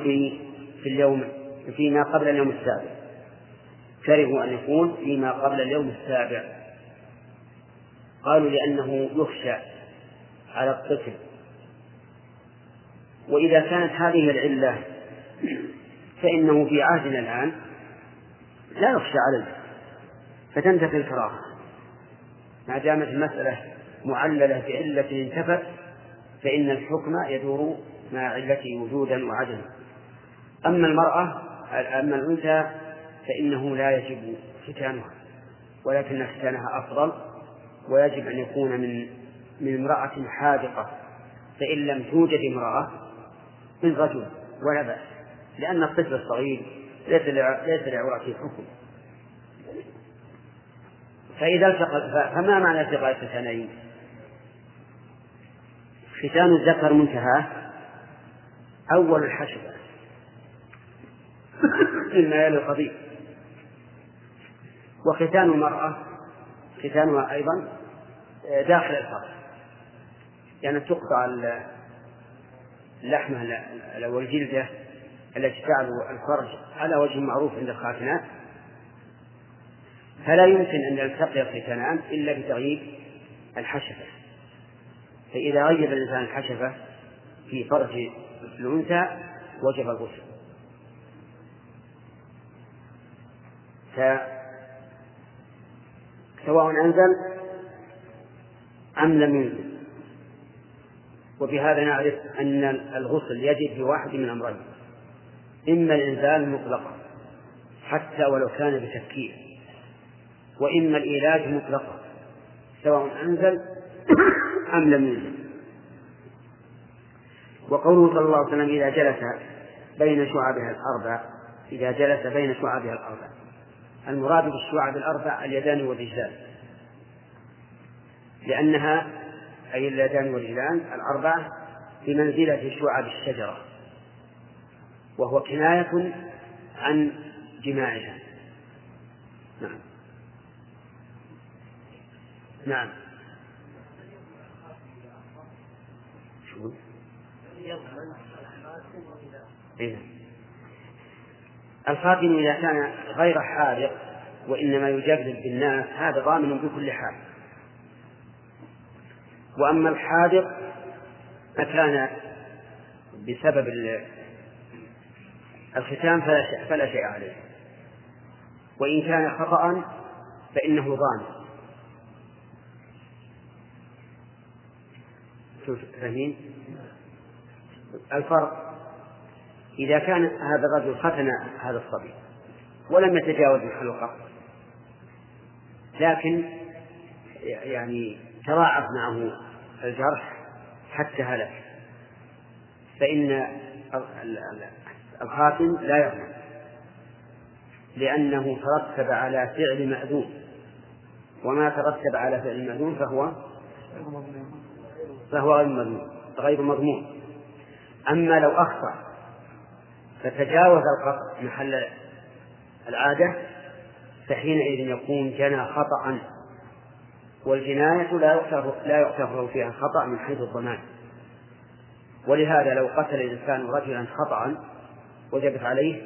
Speaker 3: فيما قبل اليوم السابع، كرهوا أن يكون فيما قبل اليوم السابع، قالوا لأنه يخشى على الطفل. وإذا كانت هذه العلة فإنه في عهدنا الآن لا يخشى عليه فتنتفي الكراهة ما دامت المسألة معللة بعلة انتفت، فإن الحكم يدور مع علته وجودا وعدما. أما الأنثى فإنه لا يجب ختانها، ولكن ختانها أفضل، ويجب أن يكون من امرأة حاذقة، فإن لم توجد امرأة من رجل ولا بأس، لأن الطفل الصغير ليس لعورته حكم. فما معنى التقاء الختانين؟ ختان الذكر منتهاه أول الحشفة مما يلي القضيب، وختان المرأة ختانها أيضا داخل الفرج، يعني تقطع اللحمة والجلدة التي تعلو الفرج على وجه معروف عند الخاتنات، فلا يمكن أن يلتقي الختانان إلا بتغيير الحشفة. فإذا غير الإنسان الحشفة في فرج الأنثى وجب الغسل. سواء أنزل أم لم ينزل. وبهذا نعرف أن الغسل يجب في واحد من أمرين: إما الإنزال مطلقا حتى ولو كان بتفكير، وإما الإيلاج مطلقا سواء أنزل أم لم ينزل. وقوله صلى الله عليه وسلم إذا جلس بين شعبها الأربع، المراد بالشعب الأربع اليدان والرجلان، لأنها أي اليدان والرجلان الأربعة بمنزلة شعب الشجرة، وهو كناية عن جماعها. نعم. نعم. شو؟ الخاتم إذا كان غير حارق وإنما يجرد بالناس هذا ضامن بكل حال. وأما الحادق فكان بسبب الختام فلا شيء عليه، وإن كان خطأ فإنه ضامن. فاهمين الفرق؟ إذا كان هذا الرجل ختن هذا الصبي ولم يتجاوز الحلقة، لكن يعني تضاعف معه الجرح حتى هلك، فإن الخاتم لا يضمن، لأنه ترتب على فعل مأذون، وما ترتب على فعل مأذون فهو غير مضمون. أما لو أخطأ فتجاوز القطع محل العادة فحينئذ يكون جنى خطأ، والجناية لا يغتفر فيها الخطأ من حيث الضمان. ولهذا لو قتل الإنسان رجلا خطأ وجبت عليه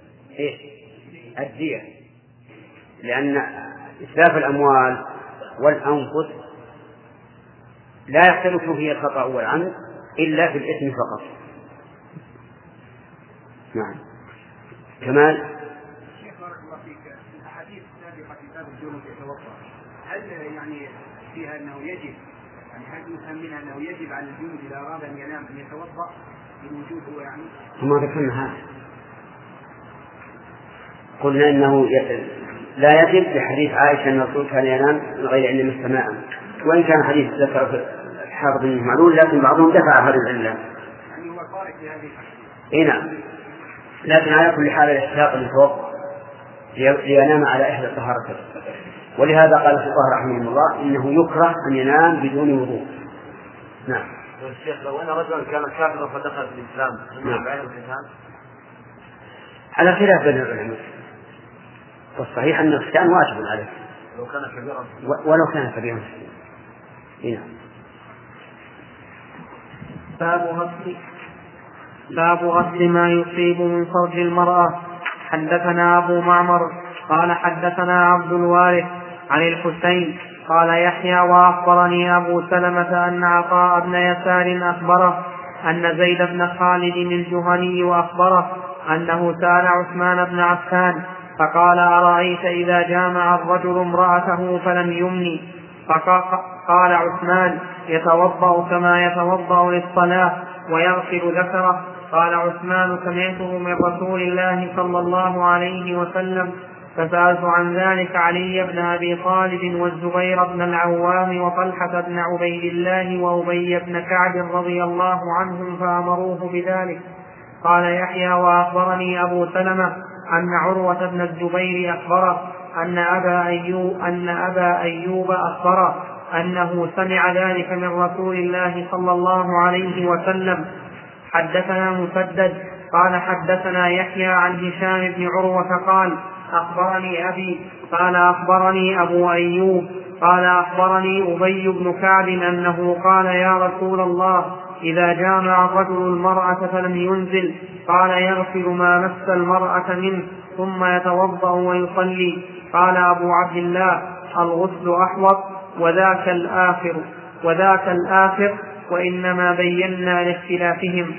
Speaker 3: الدية، لأن إتلاف الأموال والأنفس لا يختلف فيه الخطأ والعمد إلا في الإثم فقط.
Speaker 5: نعم. كمال.
Speaker 6: شيخ بارك الله فيك، الأحاديث السابقة في باب الجنوب يتوضأ، هل يعني فيها أنه يجب، يعني هل يفهم منها أنه يجب على الجنوب إذا أراد أن ينام أن يتوضأ بوجوده يعني؟
Speaker 5: وما ذكرنا هذا، قلنا إنه لا يجب لحديث عائشة أن الرسول كان ينام من غير أن يمس ماء، وإن كان حديث ذكر الحافظ بن معلول لكن بعضهم دفع هذا العلة.
Speaker 6: يعني هو خارج لهذه الحديث.
Speaker 5: إيه نعم، لكن على كل حال الاحتياط للتوضؤ لينام على إحدى الطهارتين. ولهذا قال الفقهاء رحمه الله إنه يكره أن ينام بدون وضوء. نعم.
Speaker 4: الشيخ لو أن رجلا كان كافرا فدخل في الإسلام
Speaker 5: نعم.
Speaker 4: بعين الختان
Speaker 5: على خلاف بين العلماء، والصحيح أن الختان واجب عليه
Speaker 4: لو كان كبيرا
Speaker 5: ولو كان كبيرا. نعم.
Speaker 2: باب غسل ما يصيب من فرج المرأة. حدثنا أبو معمر قال حدثنا عبد الوارث عن الحسين قال يحيى وأخبرني أبو سلمة أن عطاء بن يسار أخبره أن زيد بن خالد الجهني وأخبره أنه سأل عثمان بن عفان فقال أرأيت إذا جامع الرجل امرأته فلم يمني؟ فقال عثمان يتوضأ كما يتوضأ للصلاة ويغسل ذكره. قال عثمان سمعته من رسول الله صلى الله عليه وسلم، فسألت عن ذلك علي بن أبي طالب والزبير بن العوام وطلحة بن عبيد الله وأبي بن كعب رضي الله عنهم فأمروه بذلك. قال يحيى وأخبرني أبو سلمة أن عروة بن الزبير أخبره أن أبا أيوب أخبره أنه سمع ذلك من رسول الله صلى الله عليه وسلم. حدثنا مسدد قال حدثنا يحيى عن هشام بن عروة قال أخبرني أبي قال أخبرني أبو أيوب قال أخبرني أبي بن كعب أنه قال يا رسول الله إذا جامع الرجل المرأة فلم ينزل قال يغسل ما مس المرأة منه ثم يتوضأ ويصلي. قال أبو عبد الله الغسل أحوط وذاك الآخر وإنما بينا لاختلافهم.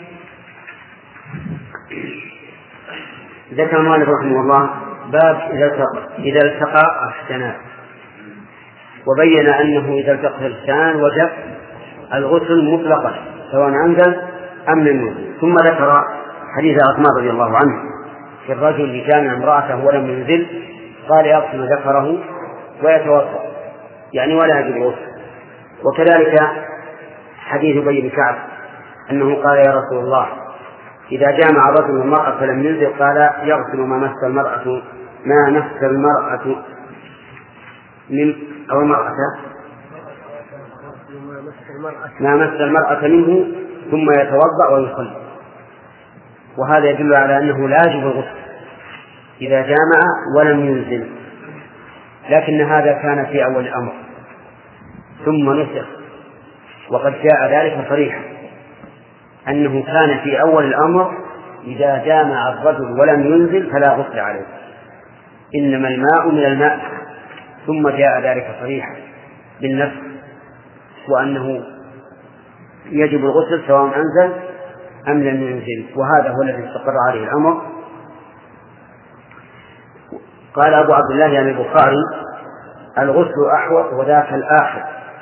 Speaker 5: ذكر مالك رحمه الله باب إذا التقى الختانان، وبين أنه إذا التقى الختان وجب الغسل مطلقا سواء أنزل أم لم ينزل. ثم ذكر حديث عثمان رضي الله عنه في الرجل جامع امرأته ولم ينزل قال يغسل ذكره ويتوضأ، يعني ولا يجب الغسل. وكذلك حديث أبي بن كعب أنه قال يا رسول الله إذا جامع الرجل المرأة فلم ينزل قال يغسل ما مس المرأة من أو المرأة ما مس المرأة منه ثم يتوضأ ويصلي. وهذا يدل على أنه لا يجب الغسل إذا جامع ولم ينزل، لكن هذا كان في أول الأمر ثم نسخ، وقد جاء ذلك صريحا أنه كان في أول الأمر إذا جامع الرجل ولم ينزل فلا غسل عليه، إنما الماء من الماء، ثم جاء ذلك صريحا بالنسخ وأنه يجب الغسل سواء أنزل أم لم ينزل، وهذا هو الذي استقر عليه الأمر. قال أبو عبد الله يعني البخاري: الغسل أحوط وذاك الآخر.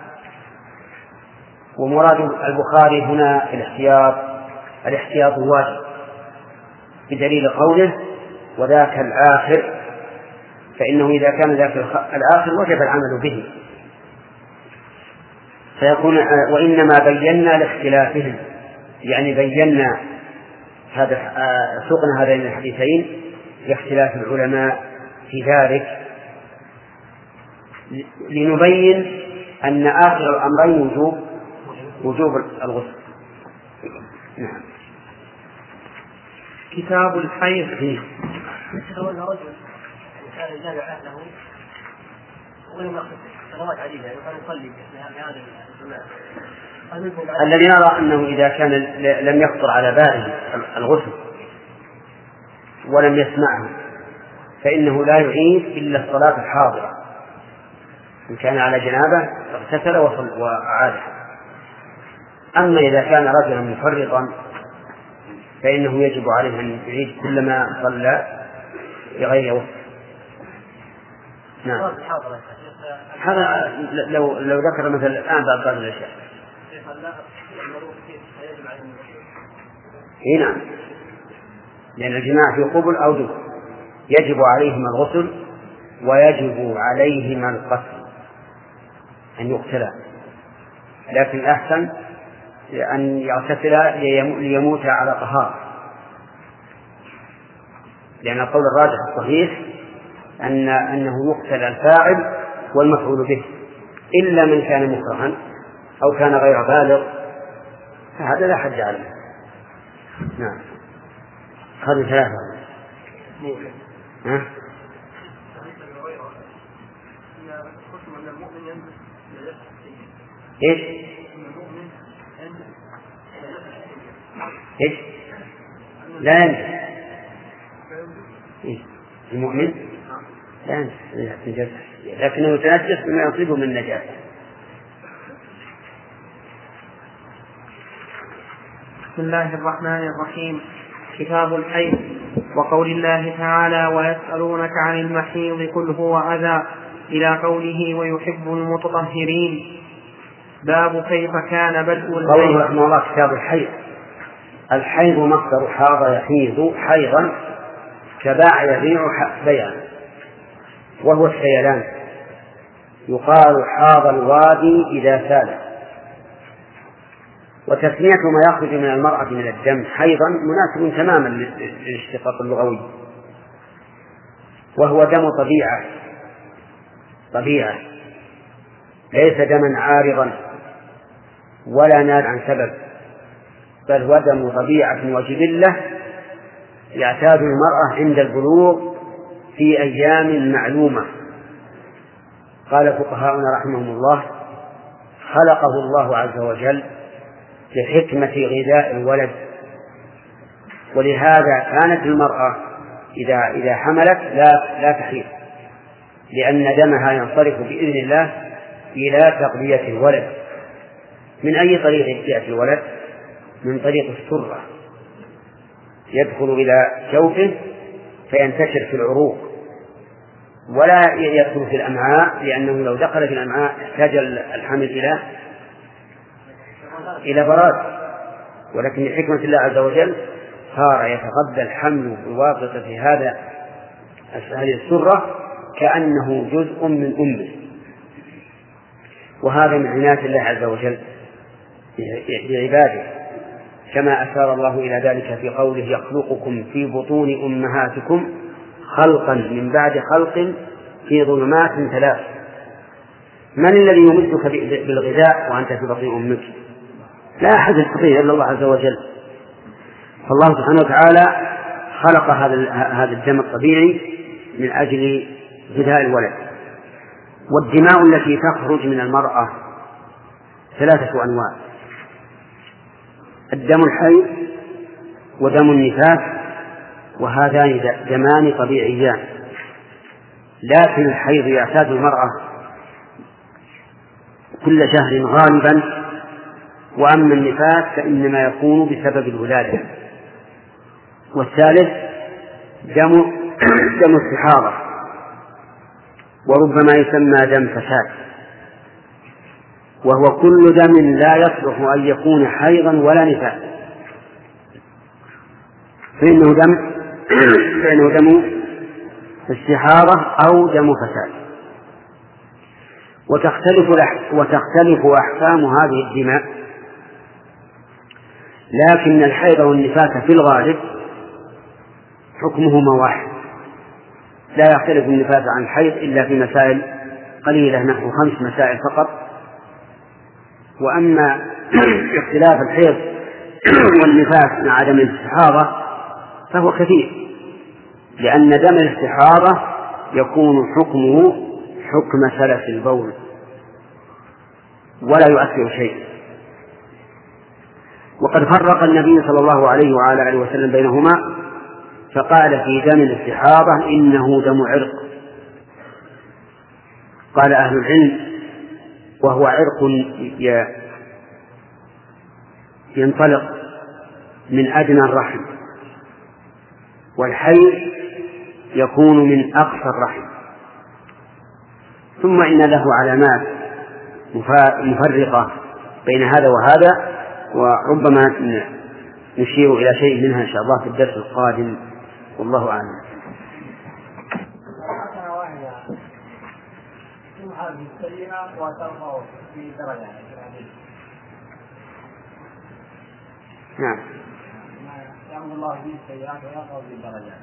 Speaker 5: ومراد البخاري هنا الاحتياط واجب بدليل قوله وذاك الآخر، فإنه إذا كان ذاك الآخر وجب العمل به، فيكون وإنما بينا لاختلافهم، يعني بينا سقنا هذين الحديثين لاختلاف العلماء في ذلك، لنبين أن آخر الأمرين وجوب الغسل. نعم.
Speaker 2: كتاب الحيض.
Speaker 4: لو أن رجل كان يجامع أهله ولم يقصد سنوات عديدة وكان يصلي بهذا الزمان،
Speaker 5: الذي نرى أنه إذا كان لم يخطر على باله الغسل ولم يسمعه فإنه لا يعيد إلا الصلاة الحاضرة، إن كان على جنابه اغتسل وأعاده. أما إذا كان رجلا مفرطا فإنه يجب عليه أن يعيد كل ما صلى بغير وقت. نعم. هذا لو ذكر مثل الآن بعض الأشياء. نعم، لأن الجماع في قبل أو دبر يجب عليهما الغسل ويجب عليهما القتل أن يقتلا، لكن أحسن أن يغتسلا ليموت على طهارة، لأن القول الراجح الصحيح أنه يقتل الفاعل والمفعول به، إلا من كان مكرها أو كان غير بالغ فهذا لا حد عليه. نعم. هذه ثلاثة. إيش؟ لا ينجس. المؤمن لا ينجس لكنه يتنجس بما يصيبه من نجاسة.
Speaker 2: بسم الله الرحمن الرحيم. كتاب الحيض. وقول الله تعالى: ويسألونك عن المحيض قل هو أذى، إلى قوله: ويحب المتطهرين. باب كيف كان بدء الحيض.
Speaker 5: قوله رحمه الله كتاب الحيض. الحيض مصدر حاض يحيض حيضا كباع يبيع بيعا، وهو السيلان. يقال حاض الوادي إذا سال. وتسمية ما يخرج من المرأة من الدم حيضا مناسب تماما للاشتقاق اللغوي، وهو دم طبيعة ليس دما عارضا ولا نال عن سبب، بل هو دم طبيعة وجبلة يعتاد المرأة عند البلوغ في أيام معلومة. قال فقهاؤنا رحمهم الله: خلقه الله عز وجل لحكمة غذاء الولد، ولهذا كانت المرأة إذا حملت لا تحيض، لأن دمها ينصرف بإذن الله إلى تغذية الولد. من أي طريق يأتي الولد؟ من طريق السرة، يدخل إلى جوفه فينتشر في العروق، ولا يدخل في الأمعاء، لأنه لو دخل في الأمعاء احتاج الحمل إلى براد، ولكن لحكمة الله عز وجل صار يتغذى الحمل بواسطة هذه السرة كأنه جزء من أمه. وهذا من عناية الله عز وجل بعباده، كما أشار الله إلى ذلك في قوله: يخلقكم في بطون أمهاتكم خلقا من بعد خلق في ظلمات 3. من الذي يمدك بالغذاء وأنت في بطن أمك؟ لا أحد يستطيع إلا الله عز وجل. فالله سبحانه وتعالى خلق هذا الدم الطبيعي من أجل غذاء الولد. والدماء التي تخرج من المرأة 3 أنواع: الدم الحي ودم النفاس، وهذان دمان طبيعيان، لكن الحيض يعتاد المرأة كل شهر غالبا، وأما النفاس فإنما يكون بسبب الولادة. والثالث دم استحاضة، وربما يسمى دم فساد، وهو كل دم لا يصلح أن يكون حيضا ولا نفاس، فإنه دم استحاضة أو دم فساد. وتختلف أحكام هذه الدماء، لكن الحيض والنفاس في الغالب حكمهما واحد، لا يختلف النفاس عن الحيض إلا في مسائل قليلة، نحو 5 مسائل فقط. وأما اختلاف الحيض والنفاس مع دم الاستحاضة فهو كثير، لأن دم الاستحاضة يكون حكمه حكم سلس البول ولا يؤثر شيء. وقد فرق النبي صلى الله عليه وعلى آله وسلم بينهما، فقال في دم الاستحاضة إنه دم عرق. قال أهل العلم وهو عرق ينطلق من أدنى الرحم، والحي يكون من أقصى الرحم، ثم إن له علامات مفرقة بين هذا وهذا، وربما نشير إلى شيء منها إن شاء الله في الدرس القادم، والله أعلم. نعم.
Speaker 6: يأمر الله به السيئات ويرضى بالدرجات.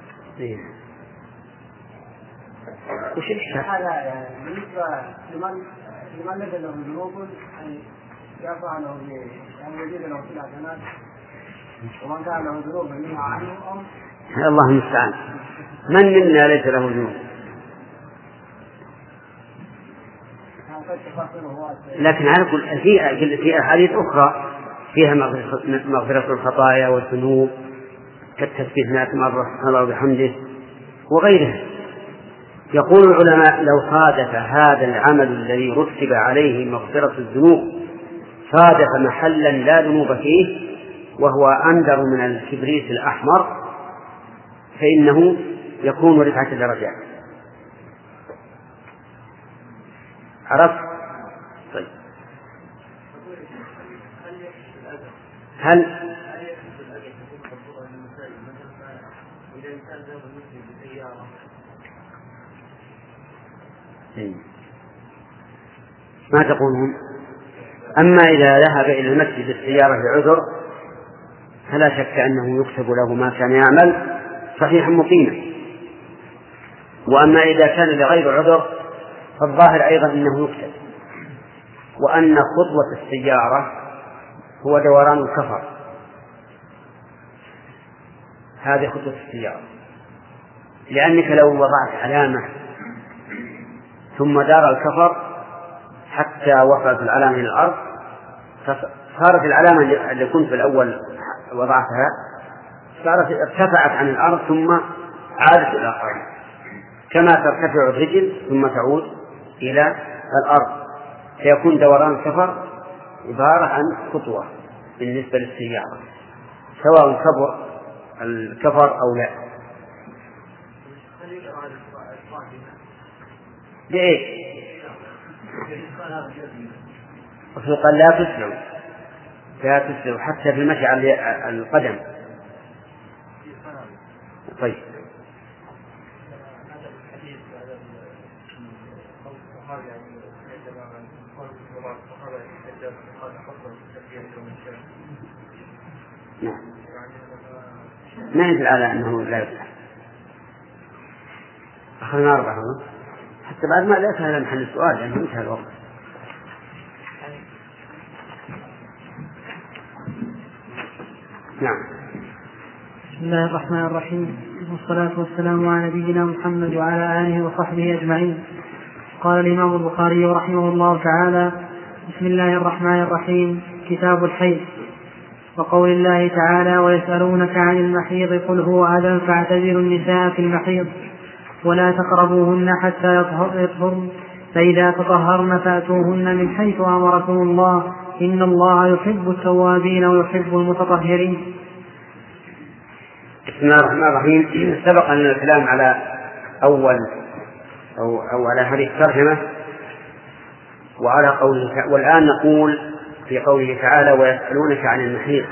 Speaker 5: وش الشيء؟
Speaker 6: هذا يعني بالنسبة لمن لدى له ذنوب أن يعفو عنه أن يزيد له في الحسنات، ومن كان له ذنوب ينهى عنه
Speaker 5: الله المستعان. من منا ليس له ذنوب؟ لكن على كل في أحاديث أخرى فيها مغفرة الخطايا والذنوب كالتسبيح 100 مرة سبحان الله وبحمده وغيرها. يقول العلماء لو صادف هذا العمل الذي رتب عليه مغفرة الذنوب صادف محلا لا ذنوب فيه وهو أندر من الكبريت الأحمر فإنه يكون رفعة الدرجات. عرفت؟ طيب. هل ما تقولون؟ أما إذا ذهب إلى المسجد بالسيارة لعذر فلا شك أنه يكتب له ما كان يعمل صحيحا مقيما. وأما إذا كان لغير عذر فالظاهر أيضا أنه يكتب، وأن خطوة السيارة هو دوران الكفر. هذه خطوة السيارة، لأنك لو وضعت علامة ثم دار الكفر حتى وصلت العلامة إلى الأرض صارت العلامة اللي كنت في الأول وضعتها صارت ارتفعت عن الأرض ثم عادت إلى الأرض، كما ترتفع الرجل ثم تعود إلى الأرض، فيكون دوران الكفر عبارة عن خطوة بالنسبة للسيارة سواء كبر الكفر أو لا. لإيه؟ قال لا تسلو حتى في المشي على القدم. طيب. نعم. ما يدل على أنه لا يصلح. أخذنا 4 حتى بعد ما لا يسهل محل السؤال لأنه انتهى الوقت.
Speaker 3: نعم.
Speaker 7: بسم الله الرحمن الرحيم، والصلاة والسلام على نبينا محمد وعلى آله وصحبه أجمعين. قال الإمام البخاري رحمه الله تعالى: بسم الله الرحمن الرحيم. كتاب الحيض. وقول الله تعالى: ويسألونك عن المحيض قل هو أذى فاعتزلوا النساء في المحيض ولا تقربوهن حتى يطهرن فإذا تطهرن فأتوهن من حيث أمركم الله إن الله يحب التوابين ويحب المتطهرين.
Speaker 3: بسم الله الرحمن الرحيم. سبق أن الكلام على أو على هذه الترجمة وعلى قوله، والآن نقول في قوله تعالى: ويسألونك عن المحيض.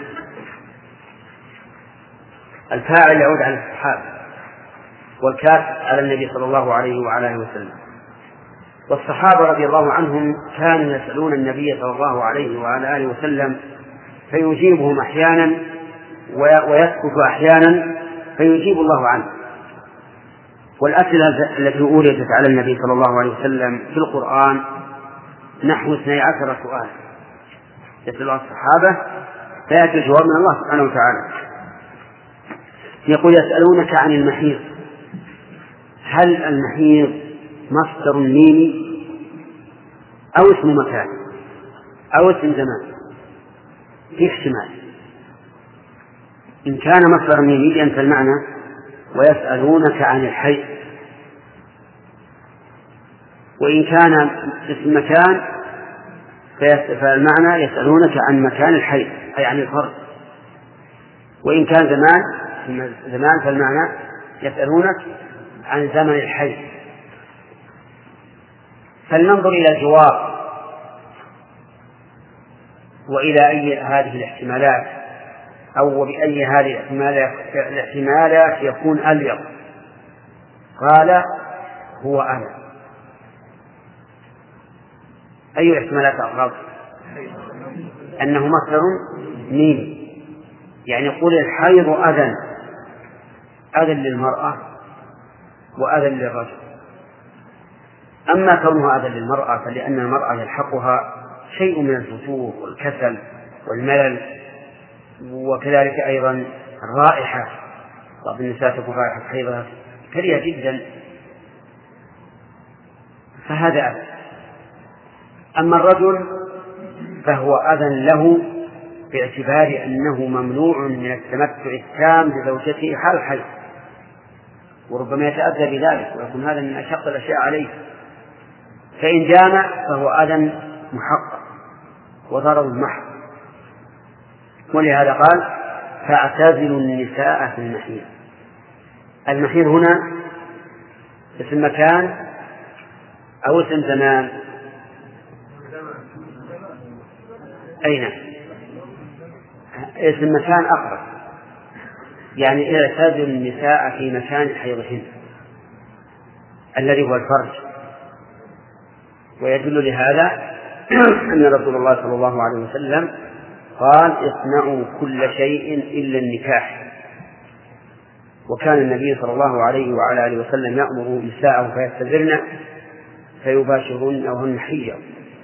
Speaker 3: الفاعل يعود على الصحابة والكاف على النبي صلى الله عليه وعلى آله وسلم. والصحابة رضي الله عنهم كانوا يسألون النبي صلى الله عليه وعلى آله وسلم فيجيبهم أحيانا ويسكت أحيانا فيجيب الله عنه. والأسئلة التي أوردت على النبي صلى الله عليه وسلم في القرآن نحو 12 سؤال يسألها الصحابة فيأتي الجواب من الله سبحانه وتعالى. يقول: يسألونك عن المحيض. هل المحيض مصدر ميمي أو اسم مكان أو اسم زمان؟ في احتمال. إن كان مصدر ميمي لأنت المعنى ويسألونك عن الحيض، وإن كان اسم مكان فالمعنى يسألونك عن مكان الحيض أي عن الفرد. وإن كان زمان فالمعنى يسألونك عن زمن الحيض. فلننظر إلى الجواب وإلى أي هذه الاحتمالات أو بأي هذه الاحتمالات يكون أليق. قال: هو أنا. أي الاحتمالات أقرب؟ أنه مصدر ميم، يعني يقول الحيض أذى للمرأة وأذى للرجل. أما كونها أذى للمرأة فلأن المرأة يلحقها شيء من الفتور والكسل والملل، وكذلك أيضا الرائحة. بعض النساء تكون رائحة حيضها كريهة جدا، فهذا أذى. أما الرجل فهو أذى له باعتبار أنه ممنوع من التمتع التام بزوجته حال الحيض، وربما يتأذى بذلك ويكون هذا من أشق الأشياء عليه. فإن جامع فهو أذى محقق وضرر محض. ولهذا قال: فاعتزلوا النساء في المحيض. المحيض هنا اسم مكان أو اسم زمان؟ أين؟ اسم مكان أقرب، يعني اعتزلوا النساء في مكان حيضهن الذي هو الفرج. ويدل لهذا أن رسول الله صلى الله عليه وسلم قال: اصنعوا كل شيء إلا النكاح. وكان النبي صلى الله عليه وعلى آله وسلم يأمر نساءه فيستذرن فيباشرن وهن حيض.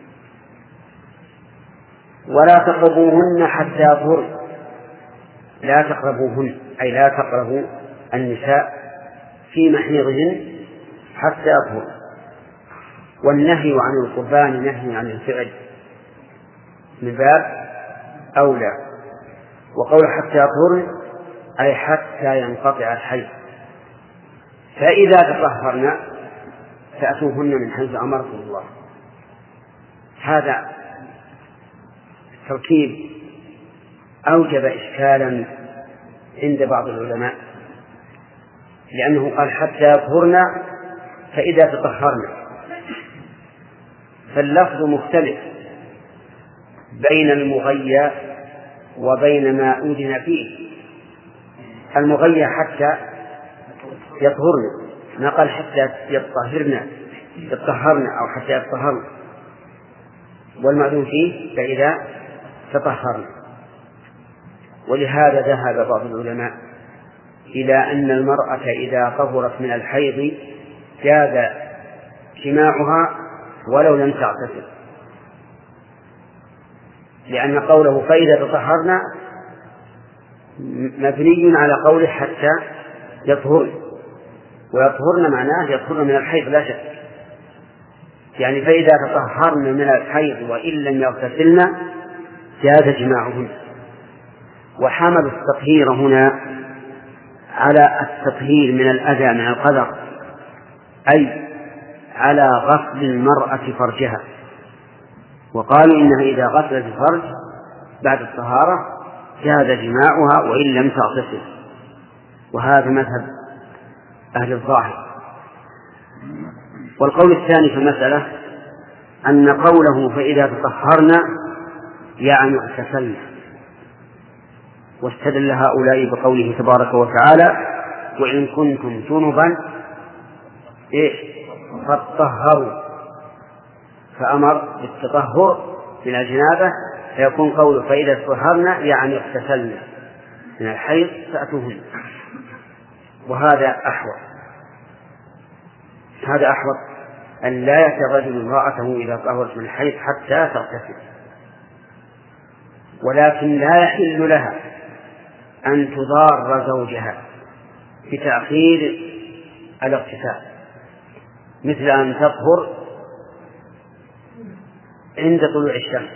Speaker 3: ولا تقربوهن حتى يطهرن. لا تقربوهن أي لا تقربوا النساء في محيضهن حتى يطهرن. والنهي عن القربان نهي عن الفعل من باب أولى. وقول حتى يطهرن أي حتى ينقطع الحيض. فإذا تطهرن فأتوهن من حيث أمركم الله. هذا التركيب أوجب إشكالا عند بعض العلماء، لأنه قال حتى يطهرن فإذا تطهرن، فاللفظ مختلف بين المغيى وبين ما أذن فيه. المغيى حتى يطهرن، ما قال حتى يطهرن أو حتى يطهرن، والمأذون فيه فإذا تطهرن. ولهذا ذهب بعض العلماء إلى أن المرأة إذا طهرت من الحيض جاز جماعها ولو لم تغتسل، لأن قوله فإذا تطهرن
Speaker 5: مبني على قوله حتى يطهرن، ويطهرن معناه يطهرن من الحيض لا شك، يعني فإذا تطهرن من الحيض وإن لم يغتسلن جاز جماعهن. وحمل التطهير هنا على التطهير من الأذى من القدر، أي على غسل المرأة فرجها، وقالوا إنها إذا غسلت الفرج بعد الطهارة جاز جماعها وإن لم تغتسل، وهذا مذهب أهل الظاهر. والقول الثاني في المسألة أن قوله فإذا تطهرنا يعني اغتسلنا، واستدل هؤلاء بقوله تبارك وتعالى وإن كنتم جنبا فاطهروا، فأمر بالتطهر من الجنابة، فيكون قوله فإذا تطهرنا يعني اغتسلنا من الحيض فأتوهن، وهذا أحوط. هذا أحوط أن لا يأتي الرجل امرأته إذا طهرت من الحيض حتى تغتسل، ولكن لا يحل لها أن تضار زوجها بتأخير الاغتسال، مثل أن تطهر عند طلوع الشمس،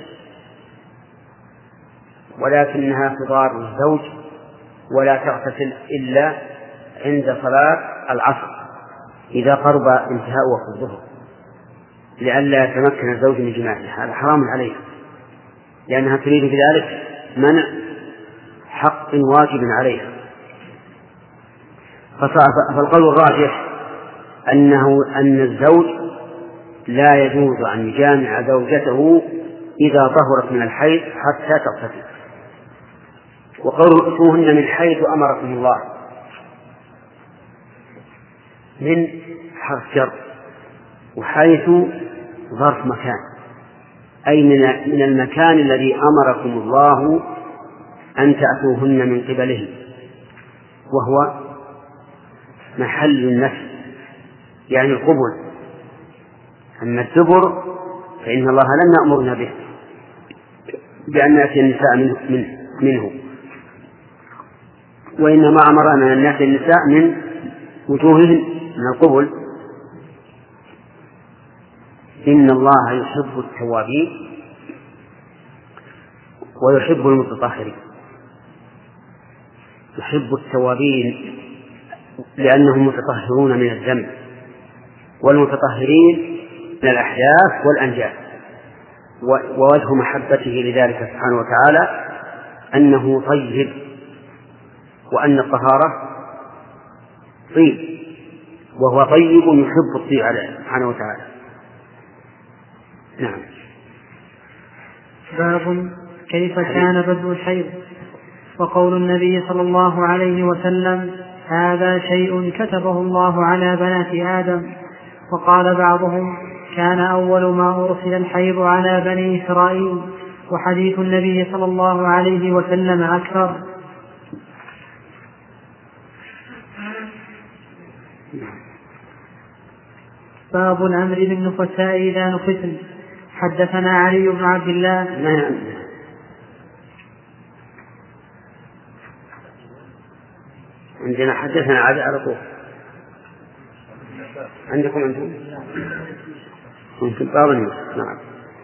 Speaker 5: ولكنها تضار الزوج ولا تغتسل إلا عند صلاة العصر إذا قرب انتهاء وقت الظهر، لئلا يتمكن الزوج من جماعها. هذا حرام عليها، لأنها تريد بذلك منع حق واجب عليها. فالقول الراجح أن الزوج لا يجوز أن يجامع زوجته إذا طهرت من الحيض حتى تغتسل. وقول ائتوهن من حيث أمركم الله من حرف جر، وحيث ظرف مكان، أي من المكان الذي أمركم الله أن تأتوهن من قبله، وهو محل النفي يعني القبل. أما الدبر فإن الله لم يأمرنا به بأن نأتي النساء منه، وإنما أمرنا أن نأتي النساء من وجوههم من القبل. إن الله يحب التوابين ويحب المتطهرين. يحب التوابين لأنهم متطهرون من الذنب، والمتطهرين من الأحداث والأنجاس. ووجه محبته لذلك سبحانه وتعالى أنه طيب، وأن الطهارة طيب، وهو طيب يحب الطيب عليه سبحانه وتعالى. نعم.
Speaker 7: باب كيف كان بدء الحيض. وقول النبي صلى الله عليه وسلم هذا شيء كتبه الله على بنات آدم. وقال بعضهم كان أول ما أرسل الحيض على بني إسرائيل، وحديث النبي صلى الله عليه وسلم أكثر. باب الأمر بالنفساء إذا نفسن. حدثنا علي بن عبد الله
Speaker 5: عندنا حدثنا على طول. عندكم أنتم نعم.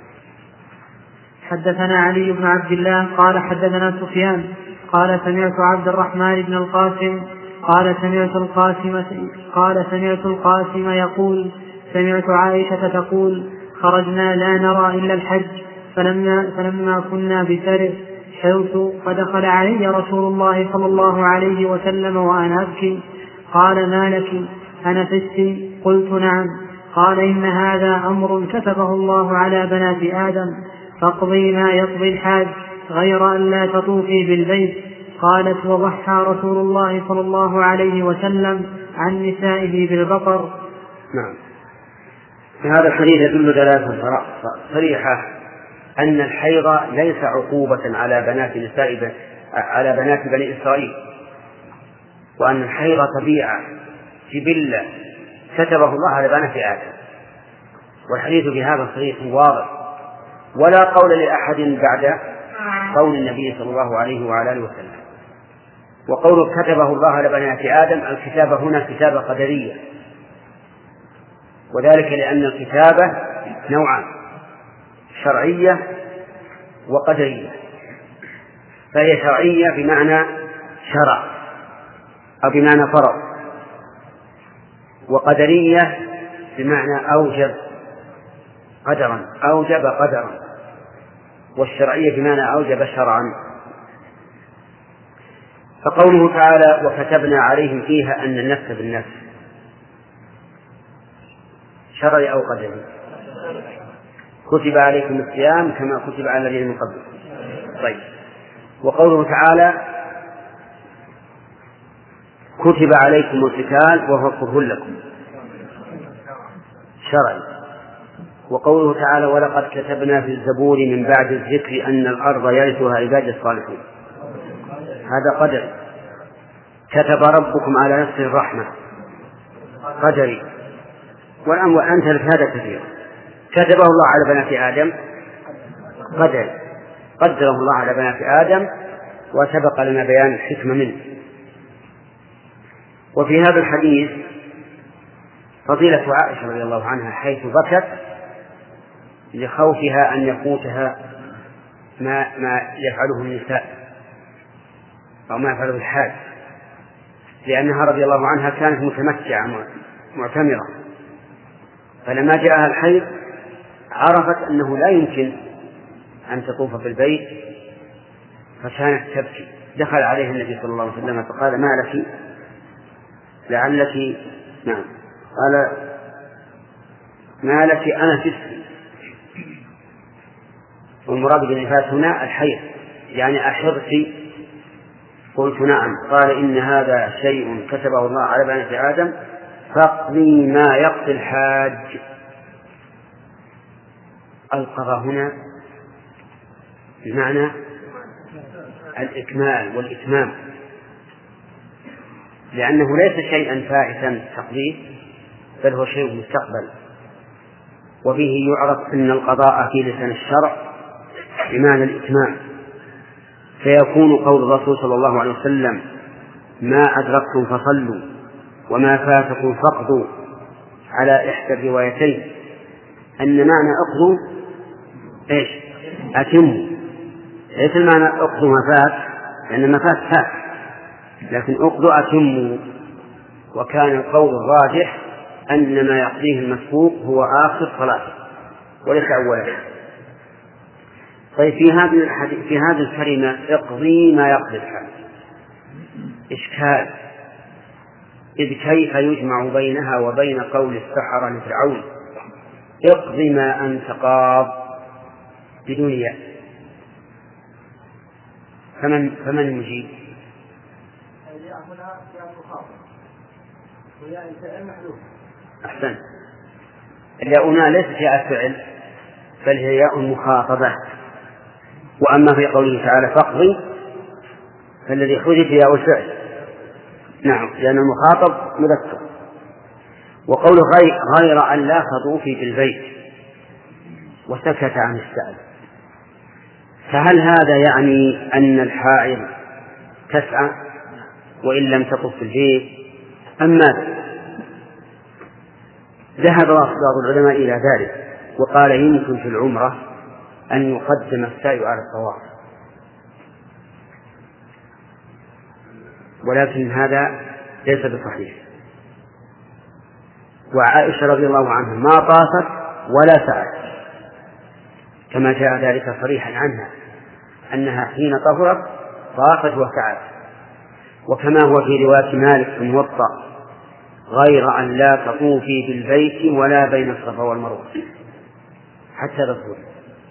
Speaker 7: حدثنا علي بن عبد الله قال حدثنا سفيان قال سمعت عبد الرحمن بن القاسم قال سمعت القاسم يقول سمعت عائشة تقول خرجنا لا نرى إلا الحج، فلما كنا بسرر حوت فدخل علي رسول الله صلى الله عليه وسلم وأنا أبكي، قال ما لك أنفست؟ قلت نعم. قال إن هذا أمر كتبه الله على بنات آدم، فاقضي ما يقضي الحاج غير أن لا تطوفي بالبيت. قالت وضحى رسول الله صلى الله عليه وسلم عن نسائه بالبقر.
Speaker 5: نعم. هذا الحديث يدل دلالة صريحة أن الحيض ليس عقوبة على بنات بني إسرائيل، وأن الحيض طبيعة جبلة كتبه الله على بنات آدم. والحديث بهذا صريح واضح، ولا قول لأحد بعد قول النبي صلى الله عليه وعلى آله وسلم. وقوله كتبه الله على بنات آدم، الكتابة هنا كتابة قدرية، وذلك لأن الكتابة نوعان: شرعية وقدرية. فهي شرعية بمعنى شرع أو بمعنى فرض، وقدرية بمعنى أوجب قدرا، أوجب قدرا، والشرعية بمعنى أوجب شرعا. فقوله تعالى وكتبنا عليهم فيها أن النفس بالنفس شرعي أو قدري؟ كتب عليكم الصيام كما كتب على الذين من قبلكم. طيب، وقوله تعالى كتب عليكم القتال وهو كره لكم شرعي. وقوله تعالى ولقد كتبنا في الزبور من بعد الذكر أن الأرض يرثها عبادي الصالحون، هذا قدري. كتب ربكم على نفسه الرحمة قدري. والآن وأمثلة هذا كثير. كتبه الله على بنات آدم قدري، قدره الله على بنات آدم، وسبق لنا بيان الحكمة منه. وفي هذا الحديث فضيلة عائشة رضي الله عنها حيث بكت لخوفها أن يفوتها ما يفعله النساء أو ما يفعله الحاج، لأنها رضي الله عنها كانت متمتعة معتمرة، فلما جاءها الحيض عرفت أنه لا يمكن أن تطوف في البيت فكانت تبكي. دخل عليه النبي صلى الله عليه وسلم فقال ما لك لعلك نعم قال ما لك أنا تسكي، والمراد بالنفاس هنا الحيض، يعني أحرتي؟ قلت نعم. قال إن هذا شيء كتبه الله على بنات آدم فاقضي ما يقضي الحاج. القضاء هنا بمعنى الإكمال والإتمام، لأنه ليس شيئا فائتا تقضيه، بل هو شيء مستقبل. وبه يعرف أن القضاء في لسان الشرع بمعنى الإتمام، فيكون قول الرسول صلى الله عليه وسلم ما أدركتم فصلوا وما فاتكم فاقضوا على إحدى الروايتين أن معنى أقضوا إيش؟ أتموا، ليس المعنى أقضوا ما فات، لأن ما فات فات، لكن أقضوا أتموا. وكان القول الراجح أن ما يقضيه المسبوق هو آخر صلاته وليس أوله. طيب في هذه الكلمة اقضي ما يقضي الحاج إشكال، إذ كيف يجمع بينها وبين قول السحرة لفرعون اقضي ما أنت قاض بدون ياء؟ فمن يجيب؟ أحسن، الياء هنا ليست ياء فعل بل هي ياء مخاطبة. وأما في قوله تعالى فاقضي فالذي حذف ياء الفعل، نعم، لأن المخاطب مذكر. وقوله غير أن لا تطوفي في البيت وسكت عن السائل، فهل هذا يعني أن الحائض تسعى وإن لم تطف في البيت أم ماذا؟ ذهب بعض العلماء إلى ذلك وقال يمكن في العمرة أن يقدم السعي على الطواف، ولكن هذا ليس بصحيح. وعائشة رضي الله عنها ما طافت ولا سعت، كما جاء ذلك صريحا عنها أنها حين طهرت طافت وسعت. وكما هو في رواية مالك في الموطأ غير أن لا تطوفي بالبيت ولا بين الصفا والمروة حتى تطهري.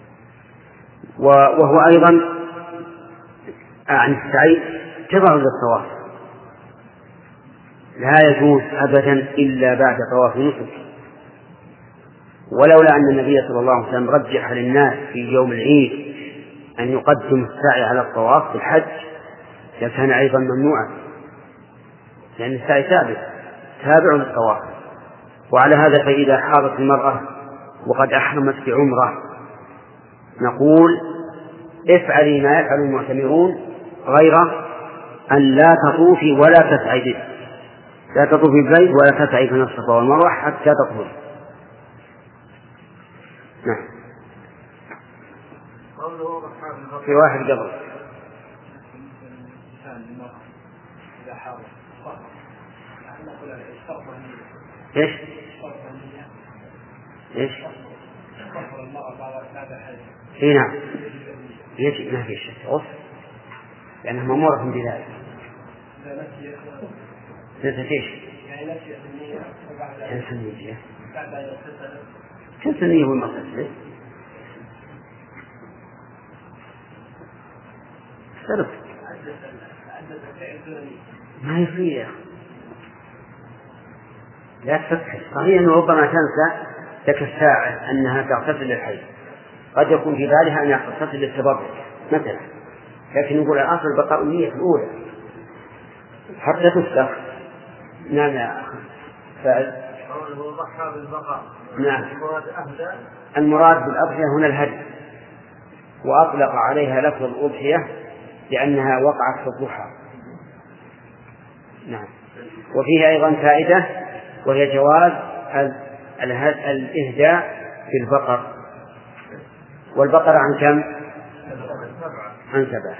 Speaker 5: وهو أيضا عن السعي تبع للطواف، لا يجوز أبدا إلا بعد طواف نسك. ولولا أن النبي صلى الله عليه وسلم رجح للناس في يوم العيد أن يقدم السعي على الطواف في الحج لكان أيضا ممنوعا، لأن السعي تابع للطواف. وعلى هذا فإذا حاضت المرأة وقد أحرمت بعمرة نقول افعلي ما يفعل المعتمرون غير أن لا تطوفي ولا تسعي، لا تطوفي بالبيت ولا تسعي بين الصفا والمروة حتى تطهري. نعم. في واحد قبل ايش؟ ايش؟ اي نعم يجب، ما في شك لأنها مأمورة بذلك. ايش؟ كم سنية هو المقصد؟ سرط ما يصير، لا تفكر. صحيح أنه ربما تنسى لك الساعة أنها تغتسل للحيض، قد يكون في بالها أن تغتسل للتبرك مثلا، لكن نقول الأصل بقاء النية الأولى حتى تفسخ. نعم يا أخي فعل. نعم. المراد بالأضحية هنا الهدي، وأطلق عليها لفظ الأضحية لأنها وقعت في الضحى. نعم. وفيه أيضا فائدة وهي جواز الإهداء في البقر، والبقر عن كم؟ عن 7.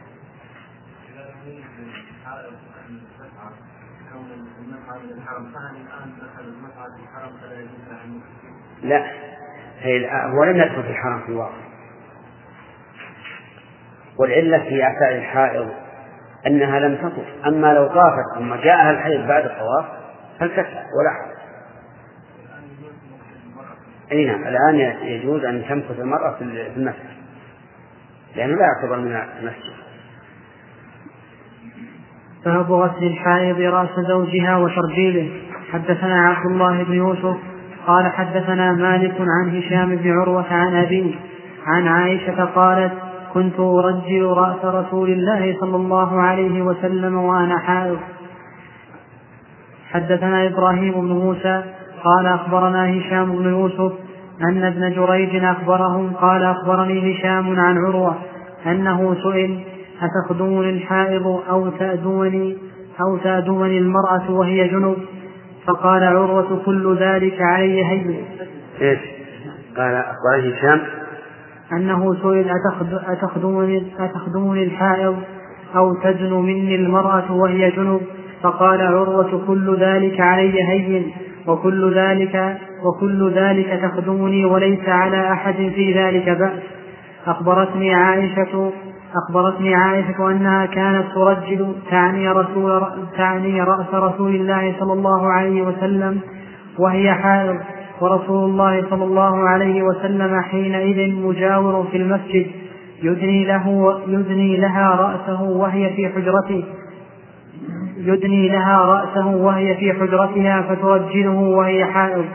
Speaker 5: لا هو لم يدخل في الحرم في الواقع، والعلة في إعفاء الحائض أنها لم تطف. أما لو طافت ثم جاءها الحيض بعد الطواف فلتسعى ولا حرج. أي نعم الآن يجوز أن تمكث المرأة في المسجد لأنه لا يعتبر من المسجد.
Speaker 7: باب غسل الحائض رأس زوجها وترجيله. حدثنا عبد الله بن يوسف قال حدثنا مالك عن هشام بن عروة عن أبيه عن عائشة قالت كنت أرجل رأس رسول الله صلى الله عليه وسلم وأنا حائض. حدثنا إبراهيم بن موسى قال أخبرنا هشام بن يوسف أن ابن جريج أخبرهم قال أخبرني هشام عن عروة أنه سئل أتخدمني الحائض أو تأدمني المرأة وهي جنب؟ فقال عروة كل ذلك علي هين.
Speaker 5: إيش قال أخبرني هشام
Speaker 7: أنه سئل أتخدمني الحائض أو تدن مني المرأة وهي جنب؟ فقال عروة كل ذلك علي هين وكل ذلك تخدمني وليس على أحد في ذلك بأس. أخبرتني عائشة أنها كانت ترجل تعني رأس رسول الله صلى الله عليه وسلم وهي حائض، ورسول الله صلى الله عليه وسلم حينئذ مجاور في المسجد يدني لها رأسه وهي في حجرتها فترجله وهي حائض.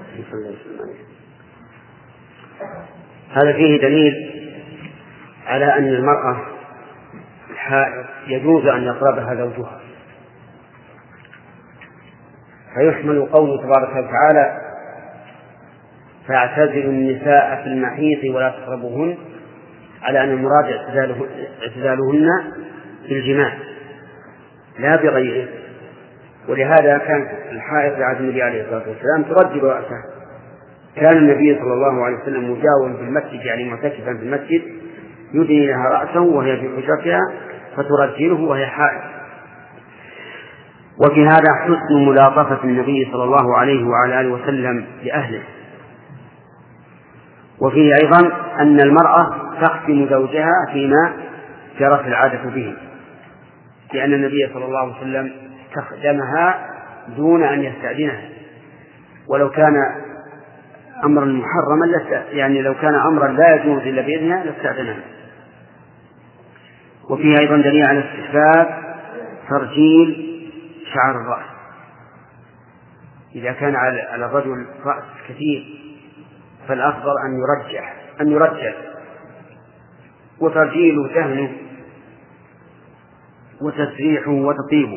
Speaker 5: هذا فيه دليل على أن المرأة الحائض يجوز أن يقربها زوجها، فيحمل قوله تبارك وتعالى فاعتزلوا النساء في المحيض ولا تقربوهن على أن المراد اعتزالهن بالجماع لا بغيره. ولهذا كان الحائض في عهد النبي عليه الصلاة والسلام ترجل رأسه. كان النبي صلى الله عليه وسلم مجاورا في المسجد يعني معتكفا في المسجد يدني لها رأسه وهي في حجرتها فترجله وهي حائض. وفي هذا حسن ملاطفة النبي صلى الله عليه وعلى آله وسلم لأهله. وفيه أيضا أن المرأة تخدم زوجها فيما جرت العادة به، لأن النبي صلى الله عليه وسلم استخدمها دون أن يستأذنها، ولو كان أمرا محرما يعني لو كان أمرا لا يجوز إلا بإذنها لاستأذنها. وفيه أيضا دليل على استحباب ترجيل شعر الرأس إذا كان على الرجل رأس كثير، فالأفضل أن يرجع وترجيله دهنه وتسريحه وتطيبه.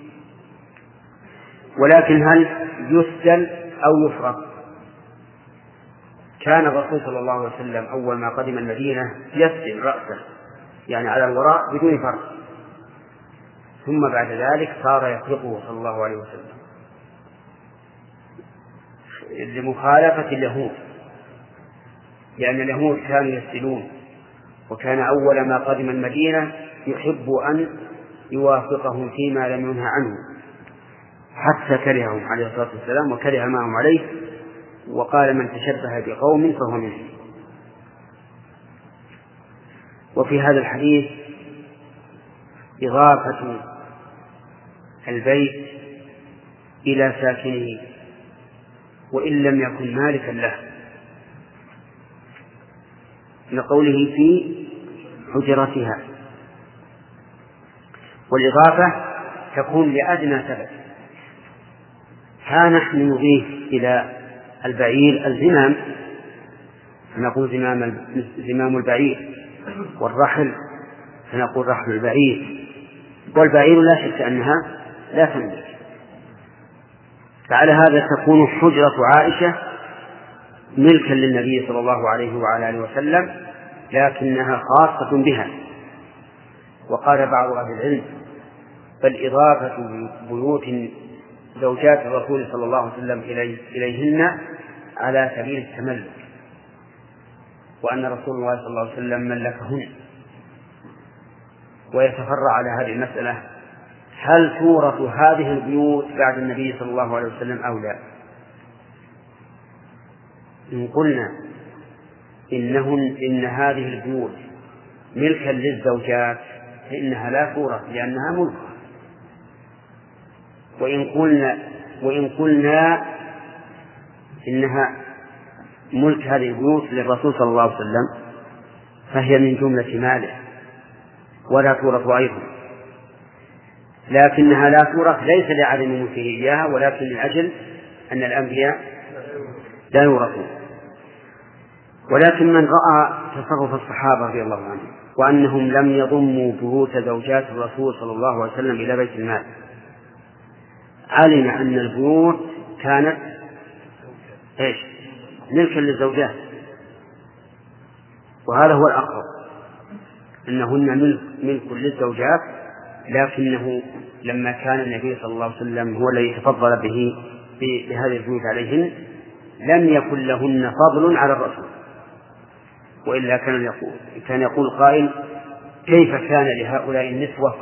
Speaker 5: ولكن هل يسدل أو يفرق؟ كان الرسول صلى الله عليه وسلم أول ما قدم المدينة يسدل رأسه يعني على الوراء بدون فرق، ثم بعد ذلك صار يخلقه صلى الله عليه وسلم لمخالفة اليهود، لأن اليهود كانوا يسألون، وكان أول ما قدم المدينة يحب أن يوافقهم فيما لم ينهى عنه، حتى كرههم عليه الصلاة والسلام وكره ما هم عليه، وقال من تشبه بقوم فهو منهم. وفي هذا الحديث إضافة البيت إلى ساكنه وإن لم يكن مالكا له، لقوله في حجرتها، والإضافة تكون لأدنى سبب. ها نحن نضيف إلى البعير الزمام، فنقول زمام البعير، والرحل فنقول رحل البعير، والبعير لا شك أنها لا تملك. فعلى هذا تكون حجرة عائشة ملكا للنبي صلى الله عليه وعلى آله وسلم، لكنها خاصة بها. وقال بعض أهل العلم بل إضافة بيوت زوجات الرسول صلى الله عليه وسلم إليهن على سبيل التملك، وأن رسول الله صلى الله عليه وسلم ملكهن. ويتفرع على هذه المسألة هل تورث هذه البيوت بعد النبي صلى الله عليه وسلم أو لا؟ إن قلنا إن هذه البيوت ملكا للزوجات فإنها لا تورث لأنها ملك. وإن قلنا إنها ملك هذه البيوت للرسول صلى الله عليه وسلم فهي من جملة ماله ولا تورث أيضا، لكنها لا تورث ليس لعدم ملكه إياها، ولكن لأجل أن الأنبياء لا يورثون. ولكن من رأى تصرف الصحابة رضي الله عنهم وأنهم لم يضموا بيوت زوجات الرسول صلى الله عليه وسلم إلى بيت المال علم أن البيوت كانت ملكا للزوجات، وهذا هو الأقرب، أنهن ملك للزوجات، لكنه لما كان النبي صلى الله عليه وسلم هو الذي تفضل بهذه البيوت عليهن لم يكن لهن فضل على الرسول، وإلا كان يقول قائل كيف كان لهؤلاء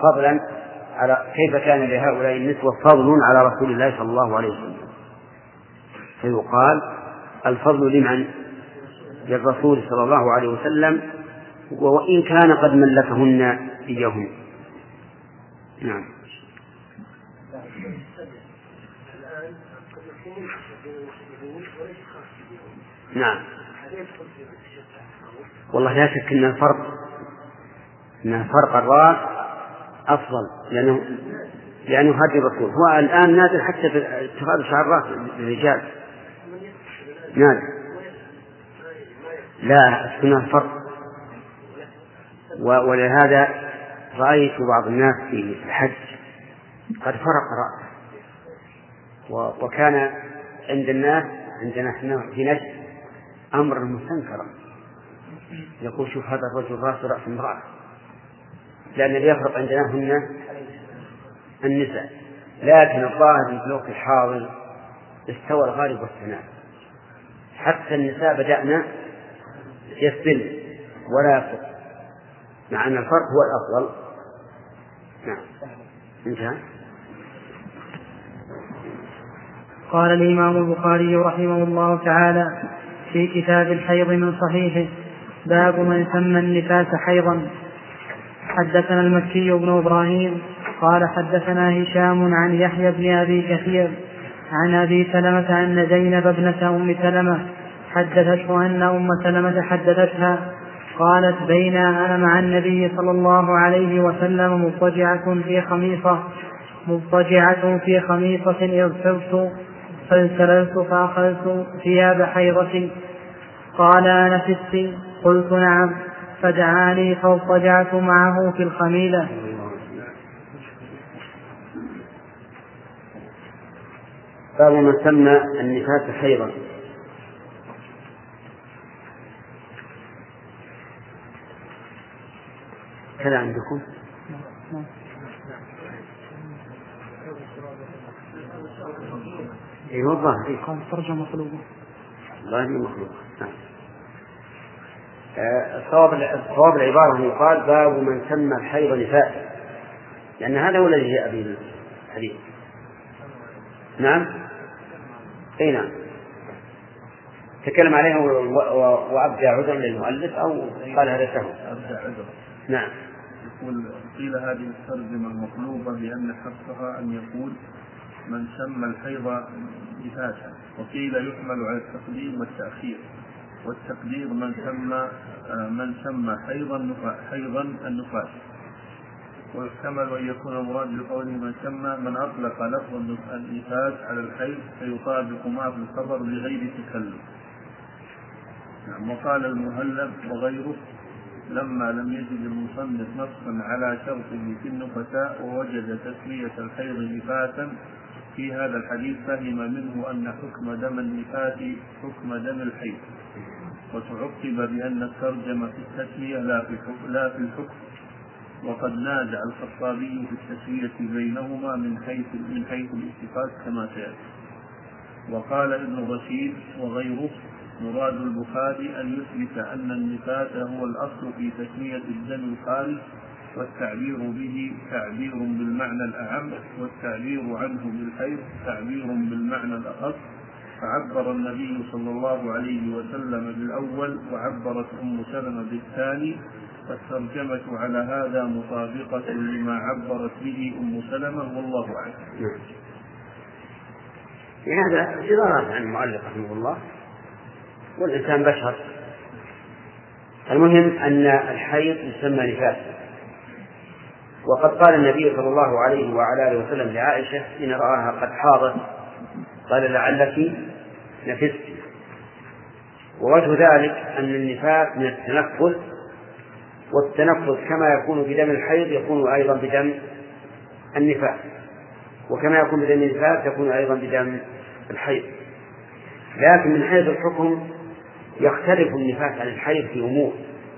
Speaker 5: النسوة فضل على رسول الله صلى الله عليه وسلم؟ فيقال الفضل لمن؟ للرسول صلى الله عليه وسلم، وإن كان قد ملكهن إياهن. نعم. نعم. والله لا شك أن فرق الرأس أفضل، لأنه هدي الرسول هو الآن نازل حتى في اتخاذ شعر الرأس للرجال نازل، لا السنة فرق. ولهذا رأيت بعض الناس في الحج قد فرق رأسه، وكان عندنا في نجد أمر مستنكر، يقول شوف هذا الرجل رأس امرأة، لأن اللي يفرق عندنا هن النساء، لكن الظاهر من سلوك الحاضر استوى الغالب والثناء، حتى النساء بدأنا يسبل ولا يفرق، مع أن الفرق هو الأفضل. نعم. انتهى.
Speaker 7: قال الإمام البخاري رحمه الله تعالى في كتاب الحيض من صحيحه: باب من سمى النفاس حيضا. حدثنا المكي بن إبراهيم قال حدثنا هشام عن يحيى بن أبي كثير عن أبي سلمة أن زينب ابنة أم سلمة حدثته أن أم سلمة حدثتها قالت: بين أنا مع النبي صلى الله عليه وسلم مضطجعة في خميصة إذ صرت فانسللت فأخذت ثياب حيضتي. قال: أنفست؟ قلت: نعم. فدعاني فاضطجعت معه في الخميلة.
Speaker 5: باب من سمى النفاس حيضا. كذا عندكم؟
Speaker 3: ايوه الظاهر
Speaker 7: قال ترجمة مقلوبة.
Speaker 3: الله مخلوق. الصواب العبارة يقال باب من سمى الحيض نفاسا، لأن هذا هو الذي جاء به الحديث. نعم اي نعم، تكلم عليها وأبدى عذرا للمؤلف أو قال هذا سهو.
Speaker 4: أبدى عذرا.
Speaker 3: نعم.
Speaker 4: يقول قيل هذه الترجمة مقلوبة لأن حقها أن يقول من سمى الحيض نفاسا، وقيل يحمل على التقديم والتأخير، والتقدير من سمى حيضا النفاس، ويحتمل أن يكون المراد بقوله من سمى من أطلق لفظ النفاس على الحيض فيطابق ما في الخبر بغير تكلم. نعم. وقال المهلب وغيره لما لم يجد المصنف نصا على شرطه في النفساء ووجد تسمية الحيض نفاسا في هذا الحديث فهم منه أن حكم دم النفاس حكم دم الحيض، وتعقب بأن الترجمة في التسمية لا في الحكم، وقد نازع الخطابي في التسوية بينهما من حيث الاتفاق كما سيأتي. وقال ابن رشيد وغيره مراد البخاري أن يثبت أن النفاس هو الأصل في تسمية الدم الخارج، والتعبير به تعبير بالمعنى الأعم، والتعبير عنه بالحيض تعبير بالمعنى الأخص، فعبر النبي صلى الله عليه وسلم بالأول وعبرت أم سلمة بالثاني، فالترجمة على هذا مطابقة لما عبرت به أم سلمة والله أعلم.
Speaker 3: هذا عبارات عن المؤلف رحمه الله، والإنسان بشر. المهم أن الحيض يسمى نفاسا، وقد قال النبي صلى الله عليه وعلى آله وسلم لعائشة إن رآها قد حاضت قال لعلك نفست. ووجه ذلك أن النفاس من التنفس، والتنفس كما يكون بدم الحيض يكون أيضا بدم النفاس، وكما يكون بدم النفاس يكون أيضا بدم الحيض. لكن من حيث الحكم يختلف النفاس عن الحيض في أمور.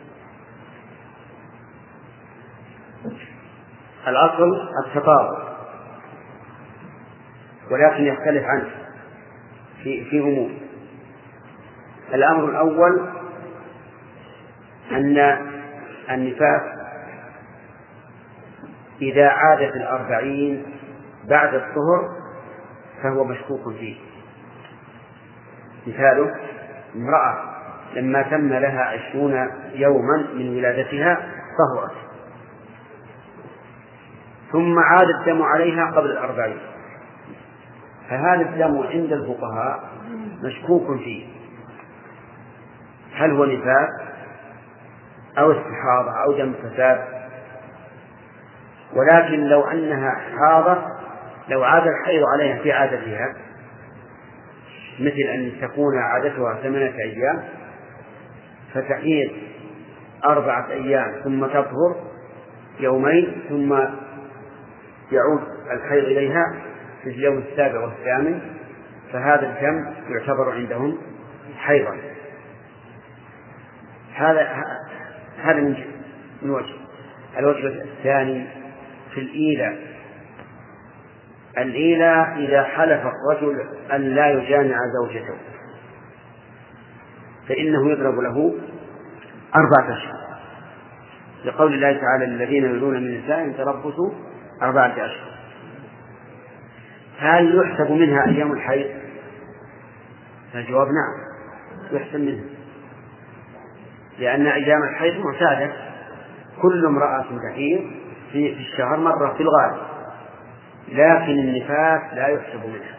Speaker 3: الأصل التطابق، ولكن يختلف عنه في أمور. الأمر الأول أن النفاس إذا عادت 40 بعد الطهر فهو مشكوك فيه. مثاله امرأة لما تم لها 20 يوما من ولادتها طهرت، ثم عاد الدم عليها قبل 40، فهذا الدم عند الفقهاء مشكوك فيه، هل هو نفاس أو استحاضة أو دم فساد. ولكن لو أنها حاضت، لو عاد الحيض عليها في عادتها، مثل أن تكون عادتها 8 أيام فتحيض 4 أيام ثم تطهر يومين ثم يعود الحيض إليها في اليوم 7 و8، فهذا الدم يعتبر عندهم حيضا. هذا من وجه. الوجه الثاني في الإيلة إذا حلف الرجل أن لا يجامع زوجته فإنه يضرب له 4 أشهر، لقول الله تعالى الذين يؤلون من نسائهم تربصوا 4 أشهر. هل يحسب منها أيام الحيض؟ الجواب نعم يحسب منها، لأن أيام الحيض معتادة، كل امرأة تحيض في الشهر مرة في الغالب، لكن النفاس لا يحسب منها.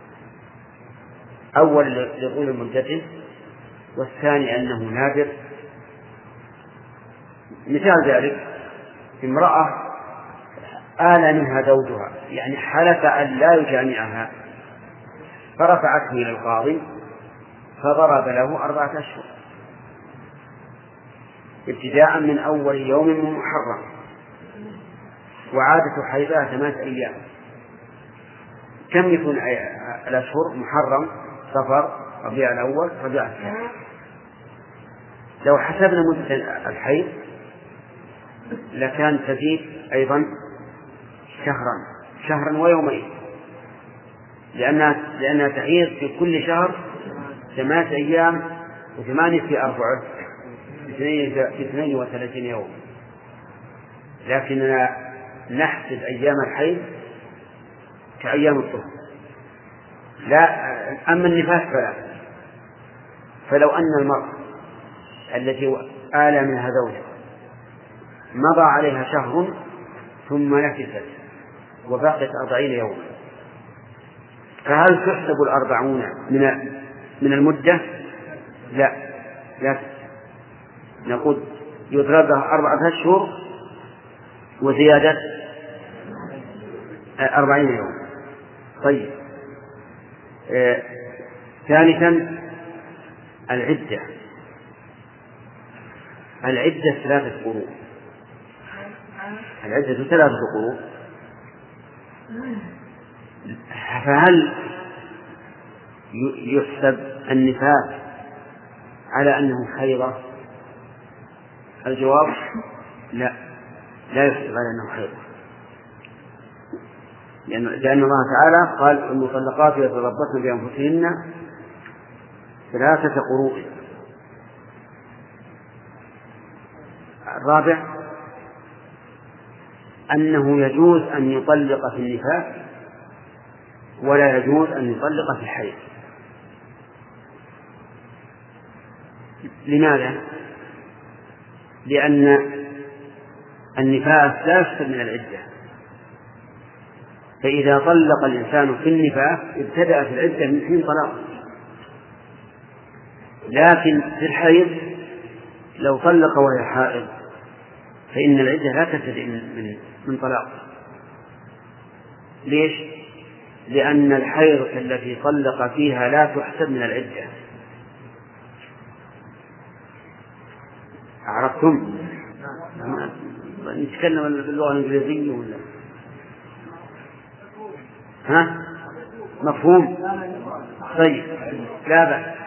Speaker 3: أول لطول مدته، والثاني أنه نادر. مثال ذلك امرأة آل منها زوجها، يعني حلف أن لا يجامعها، فرفعته إلى القاضي فضرب له 4 أشهر ابتداء من أول يوم من محرم، وعادة حيضها 8 أيام. كم يكون الأشهر؟ محرم، صفر، ربيع الأول، ربيع الثاني. لو حسبنا مدة الحيض لكان تزيد أيضا شهرا ويومين، لأنها تحيض في كل شهر 8 أيام و8 في 4 في 32 يوم، لكننا نحسب أيام الحيض كأيام الطهر. لا، أما النفاس فلو أن المرأة التي آلى منها زوجها مضى عليها شهر ثم نفست وبقيت 40 يوما، فهل تحسب 40 من المدة؟ لا نقول يضربها 4 أشهر وزيادة 40 يوم. طيب، ثالثا العدة 3 قروء. العدة 3 قروء، فهل يحسب النفاس على أنه حيضة؟ الجواب لا يحسب على أنه حيضة، لأن الله تعالى قال المطلقات يتربصن بأنفسهن 3 قروء. الرابع أنه يجوز أن يطلق في النفاس ولا يجوز أن يطلق في الحيض. لماذا؟ لأن النفاس لا يحسب من العدة، فإذا طلق الإنسان في النفاس ابتدأ في العدة من حين طلاقه، لكن في الحيض لو طلق وهي حائض فإن العدة لا تبتدئ من طلاق. ليش؟ لأن الحيض التي طلق فيها لا تحسب من العدة. عرفتم؟ نتكلم باللغة الإنجليزية ولا؟ ها؟ مفهوم؟ طيب، لا بأس.